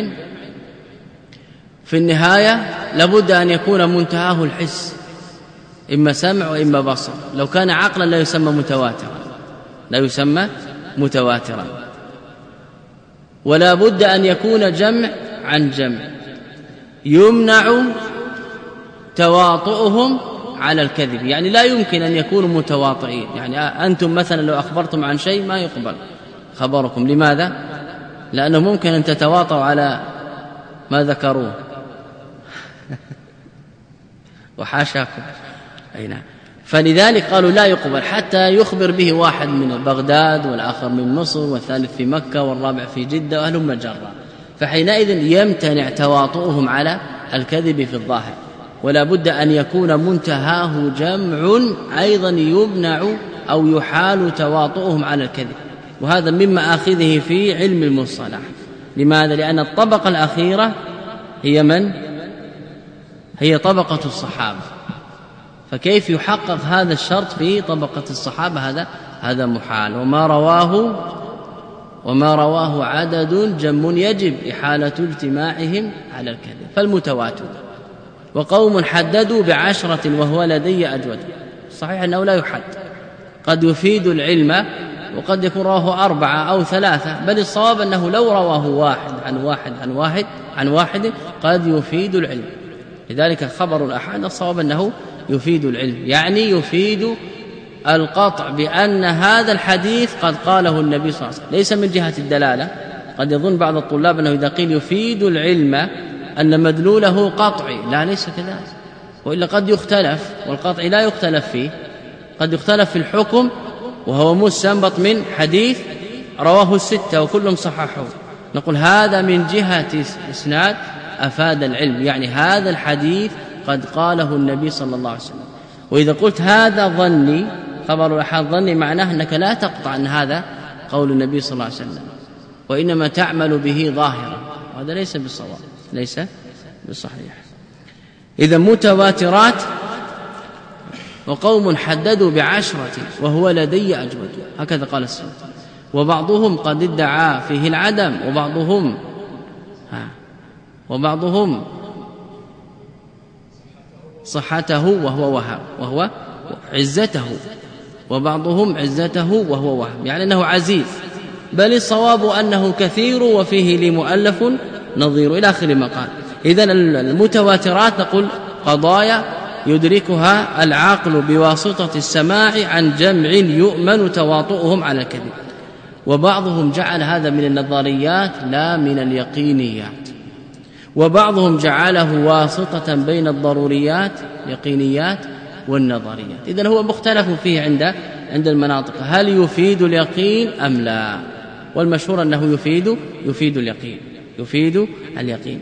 في النهاية لابد أن يكون منتهاه الحس، إما سمع وإما بصر. لو كان عقلا لا يسمى متواترا. ولا بد أن يكون جمع عن جمع يمنع تواطؤهم على الكذب، يعني لا يمكن أن يكونوا متواطئين. يعني أنتم مثلا لو أخبرتم عن شيء ما يقبل خبركم. لماذا؟ لأنه ممكن أن تتواطؤوا على ما ذكروه وحاشاكم. أي نعم. فلذلك قالوا لا يقبل حتى يخبر به واحد من بغداد والآخر من مصر والثالث في مكة والرابع في جدة وأهلهم جرا. فحينئذ يمتنع تواطؤهم على الكذب في الظاهر، ولا بد أن يكون منتهاه جمع أيضا يمنع أو يحال تواطؤهم على الكذب. وهذا مما آخذه في علم المصطلح. لماذا؟ لأن الطبقة الأخيرة هي من؟ هي طبقة الصحابة. فكيف يحقق هذا الشرط في طبقة الصحابة؟ هذا محال. وما رواه عدد جم يجب إحالة اجتماعهم على الكذب. فالمتواتر. وقوم حددوا ب10 وهو لدي أجود. صحيح أنه لا يحد، قد يفيد العلم وقد يكون رواه 4 أو 3، بل الصواب أنه لو رواه واحد عن واحد قد يفيد العلم. لذلك خبر الأحد الصواب أنه يفيد العلم، يعني يفيد القطع بأن هذا الحديث قد قاله النبي صلى الله عليه وسلم، ليس من جهة الدلالة. قد يظن بعض الطلاب أنه إذا قيل يفيد العلم أن مدلوله قطعي، لا ليس كذلك، وإلا قد يختلف، والقطع لا يختلف فيه، قد يختلف في الحكم وهو مستنبط من حديث رواه 6 وكلهم صححوه. نقول هذا من جهة إسناد أفاد العلم، يعني هذا الحديث قد قاله النبي صلى الله عليه وسلم. وإذا قلت هذا ظني، خبر الأحاد ظني، معناه أنك لا تقطع أن هذا قول النبي صلى الله عليه وسلم، وإنما تعمل به ظاهرا، وهذا ليس بالصواب، ليس بالصحيح. إذا متواترات. وقوم حددوا ب10 وهو لدي أجود، هكذا قال السيوطي. وبعضهم قد ادعى فيه العدم، وبعضهم صحته وهو عزته، وبعضهم عزته وهو وهم، يعني أنه عزيز، بل الصواب أنه كثير وفيه لمؤلف نظير إلى آخر ما قال. إذن المتواترات نقول قضايا يدركها العقل بواسطة السماع عن جمع يؤمن تواطؤهم على الكذب. وبعضهم جعل هذا من النظريات لا من اليقينيات، وبعضهم جعله واسطة بين الضروريات يقينيات والنظريات. إذن هو مختلف فيه عند المناطق، هل يفيد اليقين أم لا؟ والمشهور أنه يفيد اليقين.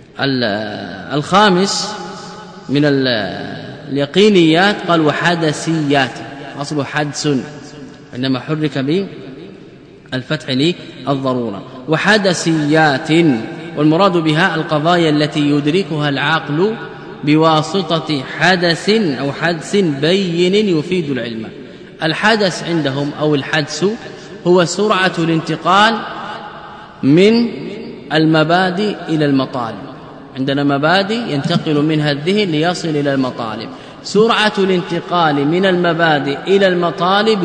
الخامس من اليقينيات قال وحدسيات، أصله حدس إنما حرك بالفتح للضرورة. وحدسيات، والمراد بها القضايا التي يدركها العقل بواسطة حدث أو حدث بين يفيد العلم. الحدث عندهم أو الحدث هو سرعة الانتقال من المبادئ إلى المطالب. عندنا مبادئ ينتقل منها الذهن ليصل إلى المطالب، سرعة الانتقال من المبادئ إلى المطالب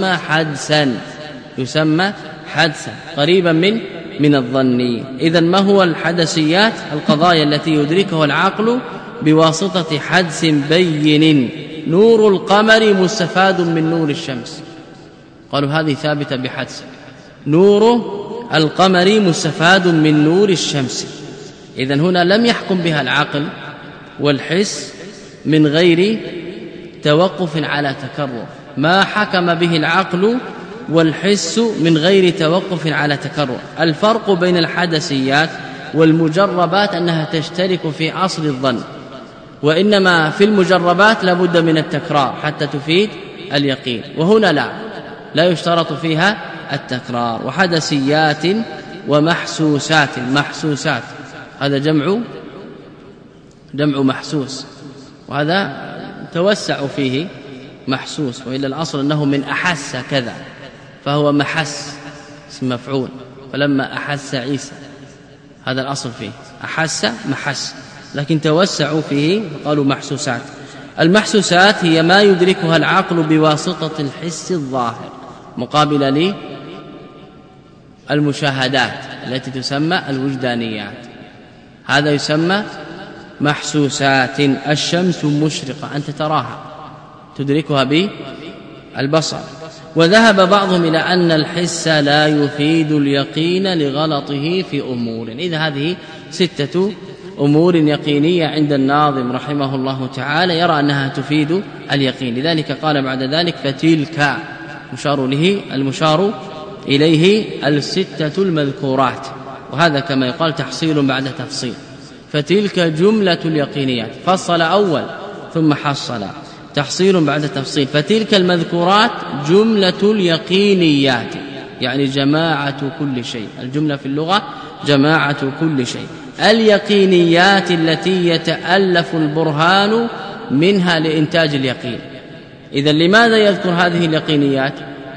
يسمى حدثا قريبا من الظن. إذن ما هو الحدثيات؟ القضايا التي يدركها العقل بواسطة حدث بين. نور القمر مستفاد من نور الشمس، قالوا هذه ثابتة بحدث. نور القمر مستفاد من نور الشمس. إذن هنا لم يحكم بها العقل والحس من غير توقف على تكرر، ما حكم به العقل والحس من غير توقف على تكرر. الفرق بين الحدثيات والمجربات أنها تشترك في أصل الظن، وإنما في المجربات لابد من التكرار حتى تفيد اليقين، وهنا لا يشترط فيها التكرار. وحدثيات ومحسوسات. محسوسات هذا جمع محسوس، وهذا توسع فيه محسوس، وإلا الأصل أنه من أحس كذا فهو محس اسم مفعول، فلما أحس عيسى هذا الأصل فيه أحس محس، لكن توسعوا فيه فقالوا محسوسات. المحسوسات هي ما يدركها العقل بواسطة الحس الظاهر مقابل للمشاهدات التي تسمى الوجدانيات، هذا يسمى محسوسات. الشمس مشرقة، أنت تراها تدركها بالبصر. وذهب بعضهم إلى أن الحس لا يفيد اليقين لغلطه في أمور. إذا هذه 6 أمور يقينية عند الناظم رحمه الله تعالى، يرى أنها تفيد اليقين، لذلك قال بعد ذلك فتلك المشار إليه 6 المذكورات، وهذا كما يقال تحصيل بعد تفصيل. فتلك جملة اليقينيات، فصل أول ثم حصل، تحصيل بعد تفصيل. فتلك المذكورات جملة اليقينيات، يعني جماعة كل شيء. الجملة في اللغة جماعة كل شيء. اليقينيات التي يتألف البرهان منها لإنتاج اليقين. إذن لماذا يذكر هذه اليقينيات؟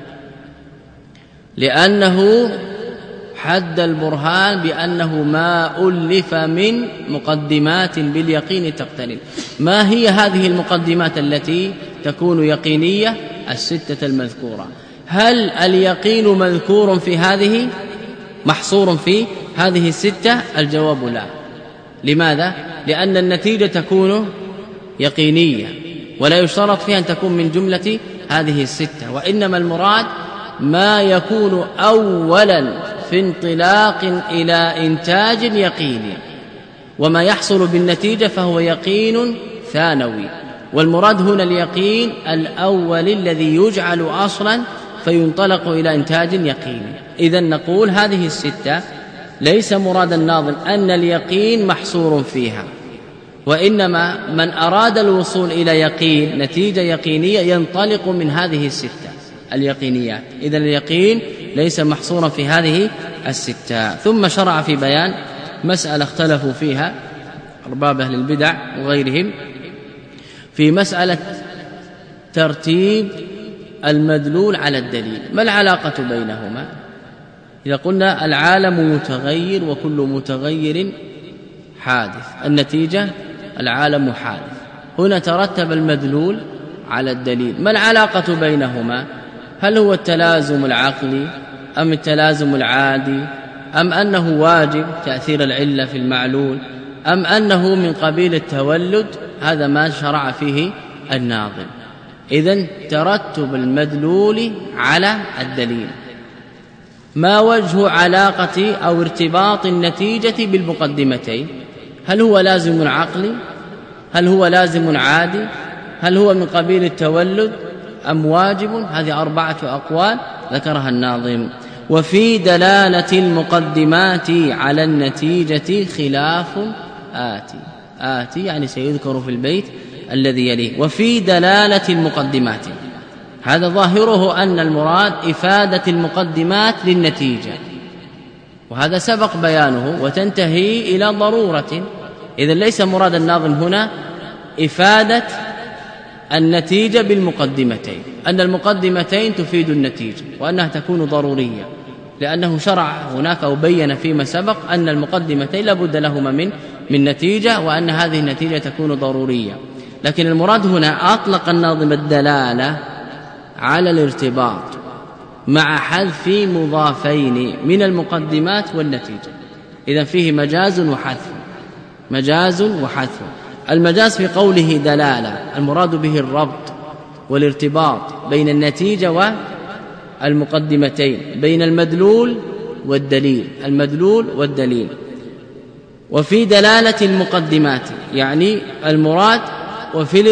لأنه حد البرهان بأنه ما ألف من مقدمات باليقين تقترن. ما هي هذه المقدمات التي تكون يقينية؟ 6 المذكورة. هل اليقين مذكور في هذه محصور في هذه 6؟ الجواب لا. لماذا؟ لأن النتيجة تكون يقينية، ولا يشترط فيها أن تكون من جملة هذه 6، وإنما المراد ما يكون أولا في انطلاق إلى إنتاج يقيني، وما يحصل بالنتيجة فهو يقين ثانوي. والمراد هنا اليقين الأول الذي يجعل أصلا فينطلق إلى إنتاج يقيني. إذن نقول هذه 6 ليس مراد الناظم أن اليقين محصور فيها، وإنما من أراد الوصول إلى يقين نتيجة يقينية ينطلق من هذه 6 اليقينيات. إذن اليقين ليس محصورا في هذه الستة. ثم شرع في بيان مسألة اختلفوا فيها أرباب أهل البدع وغيرهم في مسألة ترتيب المدلول على الدليل. ما العلاقة بينهما؟ إذا قلنا العالم متغير وكل متغير حادث، النتيجة العالم حادث، هنا ترتب المدلول على الدليل. ما العلاقة بينهما؟ هل هو التلازم العقلي أم التلازم العادي أم أنه واجب تأثير العلة في المعلول أم أنه من قبيل التولد؟ هذا ما شرع فيه الناظم. إذن ترتب المدلول على الدليل. ما وجه علاقة أو ارتباط النتيجة بالمقدمتين؟ هل هو لازم عقلي؟ هل هو لازم عادي؟ هل هو من قبيل التولد أم واجب؟ هذه 4 أقوال ذكرها الناظم. وفي دلالة المقدمات على النتيجة خلاف آتي يعني سيذكر في البيت الذي يليه. وفي دلالة المقدمات، هذا ظاهره أن المراد إفادة المقدمات للنتيجة، وهذا سبق بيانه وتنتهي إلى ضرورة. إذن ليس مراد الناظم هنا إفادة النتيجة بالمقدمتين، أن المقدمتين تفيد النتيجة وأنها تكون ضرورية، لأنه شرع هناك أو بين فيما سبق أن المقدمتين لابد لهما من نتيجة وأن هذه النتيجة تكون ضرورية. لكن المراد هنا أطلق الناظم الدلالة على الارتباط مع حذف مضافين من المقدمات والنتيجة. إذن فيه مجاز وحذف. المجاز في قوله دلالة المراد به الربط والارتباط بين النتيجة والمقدمتين، بين المدلول والدليل. وفي دلالة المقدمات يعني المراد وفي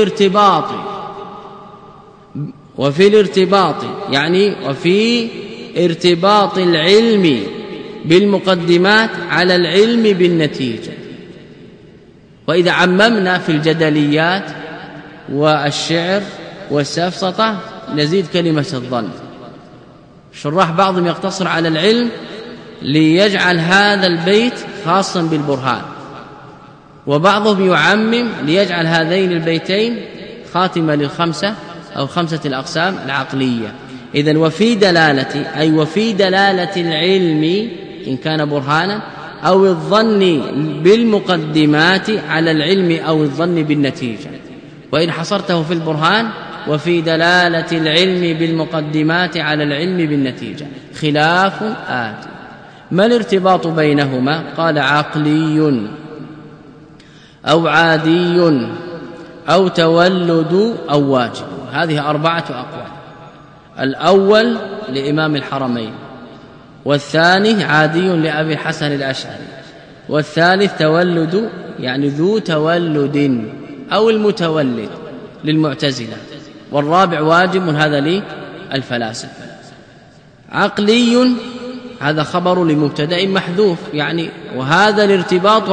الارتباط يعني وفي ارتباط العلم بالمقدمات على العلم بالنتيجة. وإذا عممنا في الجدليات والشعر والسفسطة نزيد كلمة الظن. شراح بعضهم يقتصر على العلم ليجعل هذا البيت خاصا بالبرهان، وبعضهم يعمم ليجعل هذين البيتين خاتمة للخمسة أو 5 الأقسام العقلية. إذن وفي دلالة أي وفي دلالة العلم إن كان برهانا أو الظن بالمقدمات على العلم أو الظن بالنتيجة. وإن حصرته في البرهان وفي دلالة العلم بالمقدمات على العلم بالنتيجة خلاف آتي. ما الارتباط بينهما؟ قال عقلي أو عادي أو تولد أو واجب. هذه 4 أقوال. الأول لإمام الحرمين، والثاني عادي لأبي الحسن الأشعري، والثالث تولد يعني ذو تولد أو المتولد للمعتزلة، والرابع واجب هذا للفلاسفة. عقلي هذا خبر لمبتدأ محذوف يعني وهذا الارتباط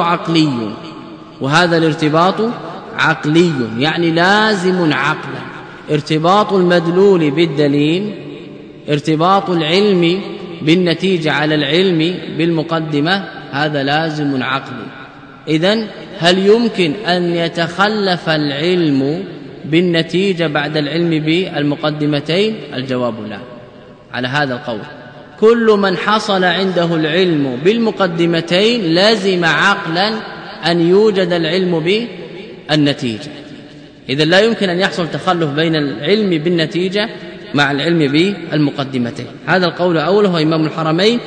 عقلي يعني لازم عقلا. ارتباط المدلول بالدليل، ارتباط العلم بالنتيجة على العلم بالمقدمة، هذا لازم عقلي. إذن هل يمكن أن يتخلف العلم بالنتيجة بعد العلم بالمقدمتين؟ الجواب لا على هذا القول. كل من حصل عنده العلم بالمقدمتين لازم عقلا أن يوجد العلم بالنتيجة. إذن لا يمكن أن يحصل تخلف بين العلم بالنتيجة مع العلم بالمقدمتين. هذا القول أوله هو إمام الحرمين،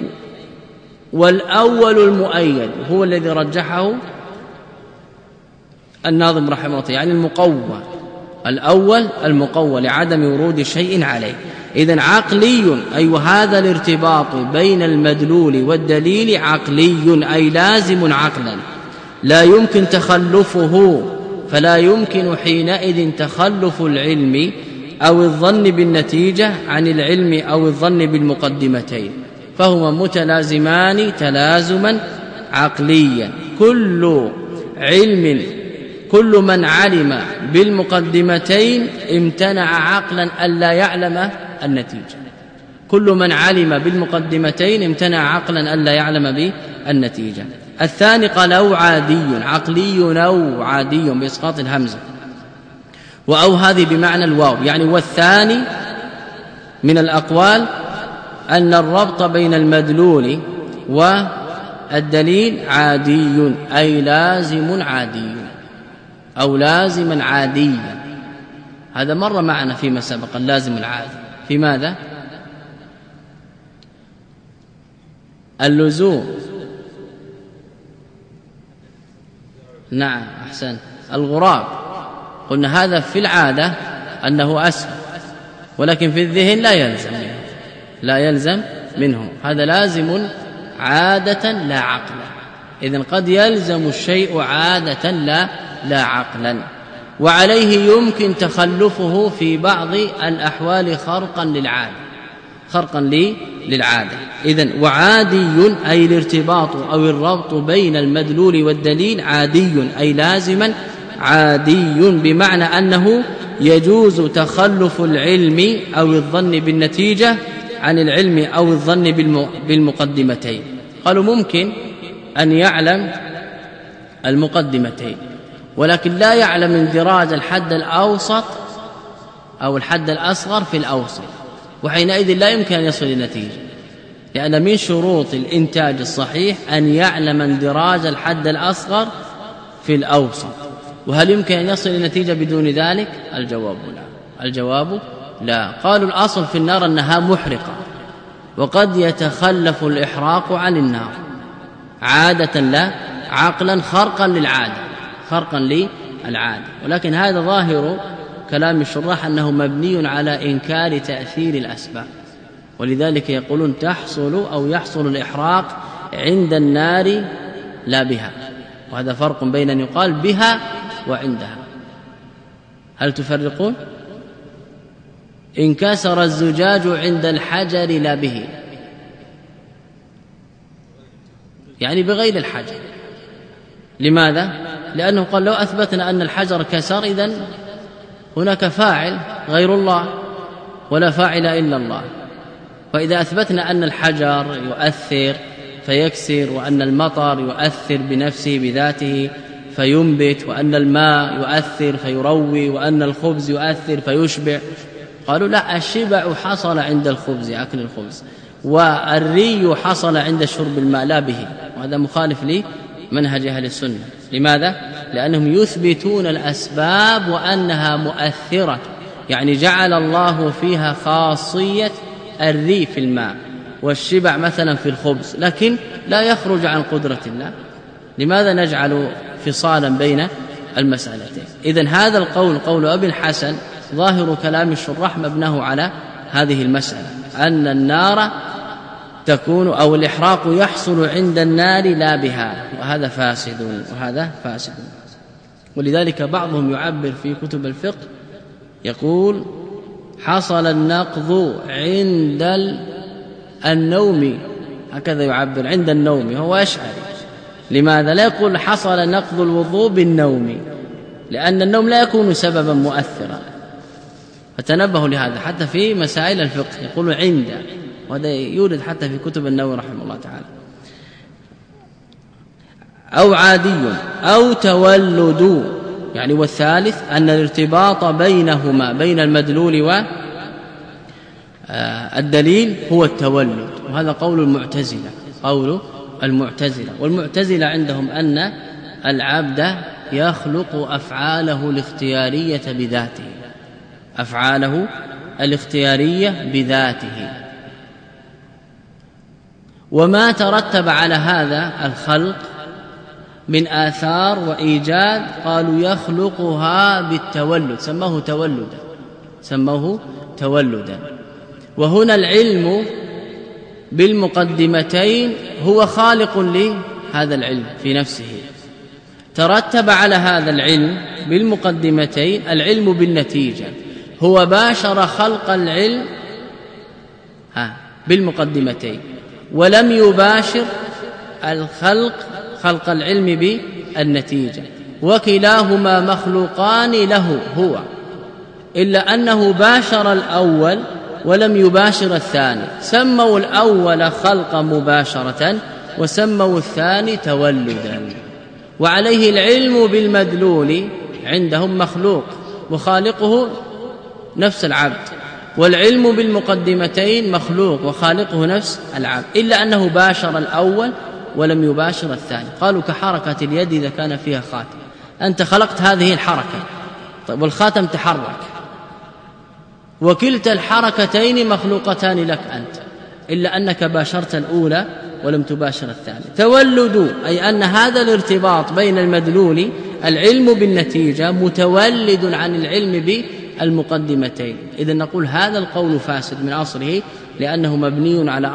والأول المؤيد هو الذي رجحه الناظم رحمه الله، يعني المقوى. الأول المقوى لعدم ورود شيء عليه. إذن عقلي أي وهذا الارتباط بين المدلول والدليل عقلي أي لازم عقلا لا يمكن تخلفه، فلا يمكن حينئذ تخلف العلم أو الظن بالنتيجة عن العلم أو الظن بالمقدمتين، فهما متلازمان تلازما عقليا. كل من علم بالمقدمتين امتنع عقلا ألا يعلم النتيجة. كل من علم بالمقدمتين امتنع عقلا ألا يعلم بالنتيجة. الثاني قال أو عادي، عقلي أو عادي بإسقاط الهمزة، وأو هذه بمعنى الواو، يعني والثاني من الأقوال أن الربط بين المدلول والدليل عادي، أي لازم عادي أو لازما عاديا. هذا مر معنا فيما سبق، اللازم العادي في ماذا؟ اللزوم، نعم أحسن، الغراب قلنا هذا في العادة أنه أسهل، ولكن في الذهن لا يلزم منه، هذا لازم عادة لا عقلا. إذن قد يلزم الشيء عادة لا عقلا، وعليه يمكن تخلفه في بعض الأحوال خرقا للعادة. إذن وعادي أي الارتباط أو الربط بين المدلول والدليل عادي، أي لازما عادي، بمعنى أنه يجوز تخلف العلم أو الظن بالنتيجة عن العلم أو الظن بالمقدمتين. قالوا ممكن أن يعلم المقدمتين ولكن لا يعلم اندراج الحد الأوسط أو الحد الأصغر في الأوسط، وحينئذ لا يمكن أن يصل للنتيجة، لأن من شروط الإنتاج الصحيح أن يعلم اندراج الحد الأصغر في الأوسط. وهل يمكن أن يصل للنتيجة بدون ذلك؟ الجواب لا. قالوا الأصل في النار أنها محرقة، وقد يتخلف الإحراق عن النار عادة لا عقلا، خرقا للعادة. ولكن هذا ظاهر كلام الشراح أنه مبني على إنكار تأثير الأسباب، ولذلك يقولون تحصل أو يحصل الإحراق عند النار لا بها، وهذا فرق بين أن يقال بها وعندها. هل تفرقون؟ انكسر الزجاج عند الحجر لا به، يعني بغير الحجر. لماذا؟ لأنه قال لو أثبتنا أن الحجر كسر إذن هناك فاعل غير الله ولا فاعل إلا الله، فإذا أثبتنا أن الحجر يؤثر فيكسر، وأن المطر يؤثر بنفسه بذاته فينبت، وأن الماء يؤثر فيروي، وأن الخبز يؤثر فيشبع، قالوا لا، الشبع حصل عند الخبز، أكل الخبز، والري حصل عند شرب الماء لا به، وهذا مخالف لمنهج أهل السنة. لماذا؟ لأنهم يثبتون الأسباب وأنها مؤثرة، يعني جعل الله فيها خاصية الري في الماء والشبع مثلا في الخبز، لكن لا يخرج عن قدرة الله. لماذا نجعل فصالا بين المسألتين؟ إذن هذا القول قول أبي الحسن ظاهر كلام الشراح مبناه على هذه المسألة، أن النار تكون أو الإحراق يحصل عند النار لا بها، وهذا فاسد. ولذلك بعضهم يعبر في كتب الفقه يقول حصل النقض عند النوم، هكذا يعبر عند النوم، هو أشعري. لماذا لا يقول حصل نقض الوضوء بالنوم؟ لأن النوم لا يكون سببا مؤثرا، فتنبهوا لهذا حتى في مسائل الفقه يقول عند، وهذا يورد حتى في كتب النووي رحمه الله تعالى. أو عادي أو تولد، يعني والثالث أن الارتباط بينهما بين المدلول والدليل هو التولد، وهذا قول المعتزلة. والمعتزلة عندهم أن العبد يخلق أفعاله الاختيارية بذاته، وما ترتب على هذا الخلق من آثار وإيجاد قالوا يخلقها بالتولد، سموه تولدا. وهنا العلم بالمقدمتين هو خالق لهذا العلم في نفسه، ترتب على هذا العلم بالمقدمتين العلم بالنتيجة، هو باشر خلق العلم بالمقدمتين، ولم يباشر خلق العلم بالنتيجة، وكلاهما مخلوقان له هو، إلا أنه باشر الأول ولم يباشر الثاني، سموا الأول خلقا مباشرة وسموا الثاني تولدا. وعليه العلم بالمدلول عندهم مخلوق وخالقه نفس العبد، والعلم بالمقدمتين مخلوق وخالقه نفس العبد، إلا أنه باشر الأول ولم يباشر الثاني. قالوا كحركة اليد إذا كان فيها خاتم، أنت خلقت هذه الحركة، طيب والخاتم تحرك، وكلتا الحركتين مخلوقتان لك أنت، إلا أنك باشرت الأولى ولم تباشر الثانية. تولد أي أن هذا الارتباط بين المدلول العلم بالنتيجة متولد عن العلم بالمقدمتين. إذن نقول هذا القول فاسد من أصله لأنه مبني على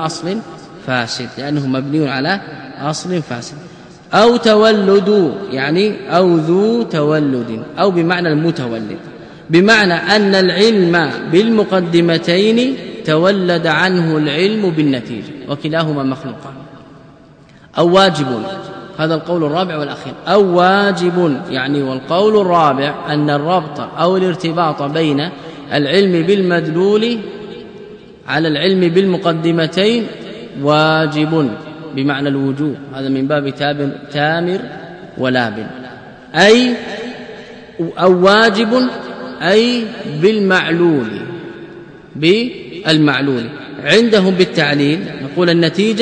أصل فاسد. أو تولد يعني أو ذو تولد، أو بمعنى المتولد، بمعنى أن العلم بالمقدمتين تولد عنه العلم بالنتيجة، وكلاهما مخلوقان. أو واجب، هذا القول الرابع والأخير. أو واجب يعني، والقول الرابع أن الربط أو الارتباط بين العلم بالمدلول على العلم بالمقدمتين واجب بمعنى الوجوب، هذا من باب تامر ولابن. أي أو واجب أي بالمعلول عندهم بالتعليل نقول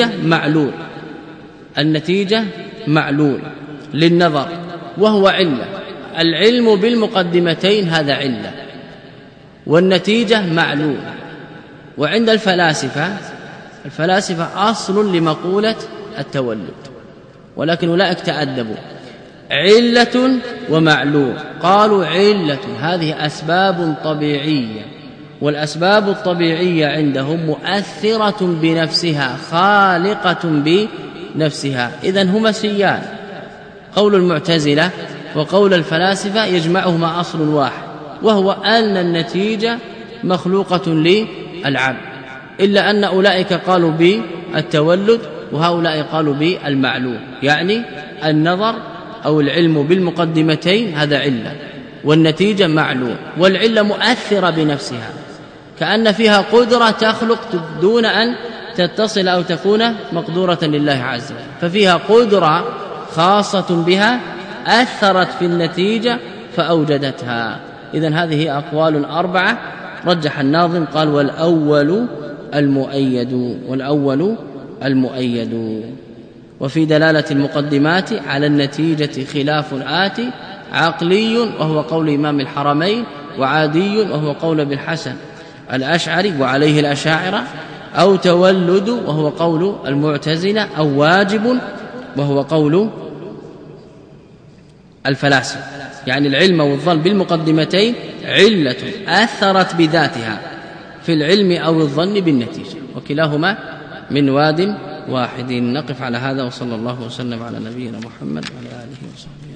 النتيجة معلول للنظر وهو علة. العلم بالمقدمتين هذا علة، والنتيجة معلول. وعند الفلاسفة أصل لمقولة التولد، ولكن أولئك تأدبوا، علة ومعلول. قالوا علة هذه أسباب طبيعية، والأسباب الطبيعية عندهم مؤثرة بنفسها خالقة بنفسها، إذن هما سيان. قول المعتزلة وقول الفلاسفة يجمعهما أصل واحد، وهو أن النتيجة مخلوقة للعبد، إلا أن أولئك قالوا بالتولد وهؤلاء قالوا بالمعلول، يعني النظر أو العلم بالمقدمتين هذا علة، والنتيجة معلول، والعلة مؤثرة بنفسها كأن فيها قدرة تخلق دون أن تتصل أو تكون مقدورة لله عز وجل، ففيها قدرة خاصة بها أثرت في النتيجة فأوجدتها. إذن هذه أقوال أربعة رجح الناظم، قال والأول المؤيد. وفي دلالة المقدمات على النتيجة خلاف آتي، عقلي وهو قول إمام الحرمين، وعادي وهو قول ابن الحسن الأشعري وعليه الأشاعرة، أو تولد وهو قول المعتزلة، أو واجب وهو قول الفلاسفة. يعني العلم والظن بالمقدمتين علة أثرت بذاتها في العلم أو الظن بالنتيجة، وكلاهما من واد واحد. نقف على هذا، وصلى الله وسلم على نبينا محمد وعلى آله وصحبه.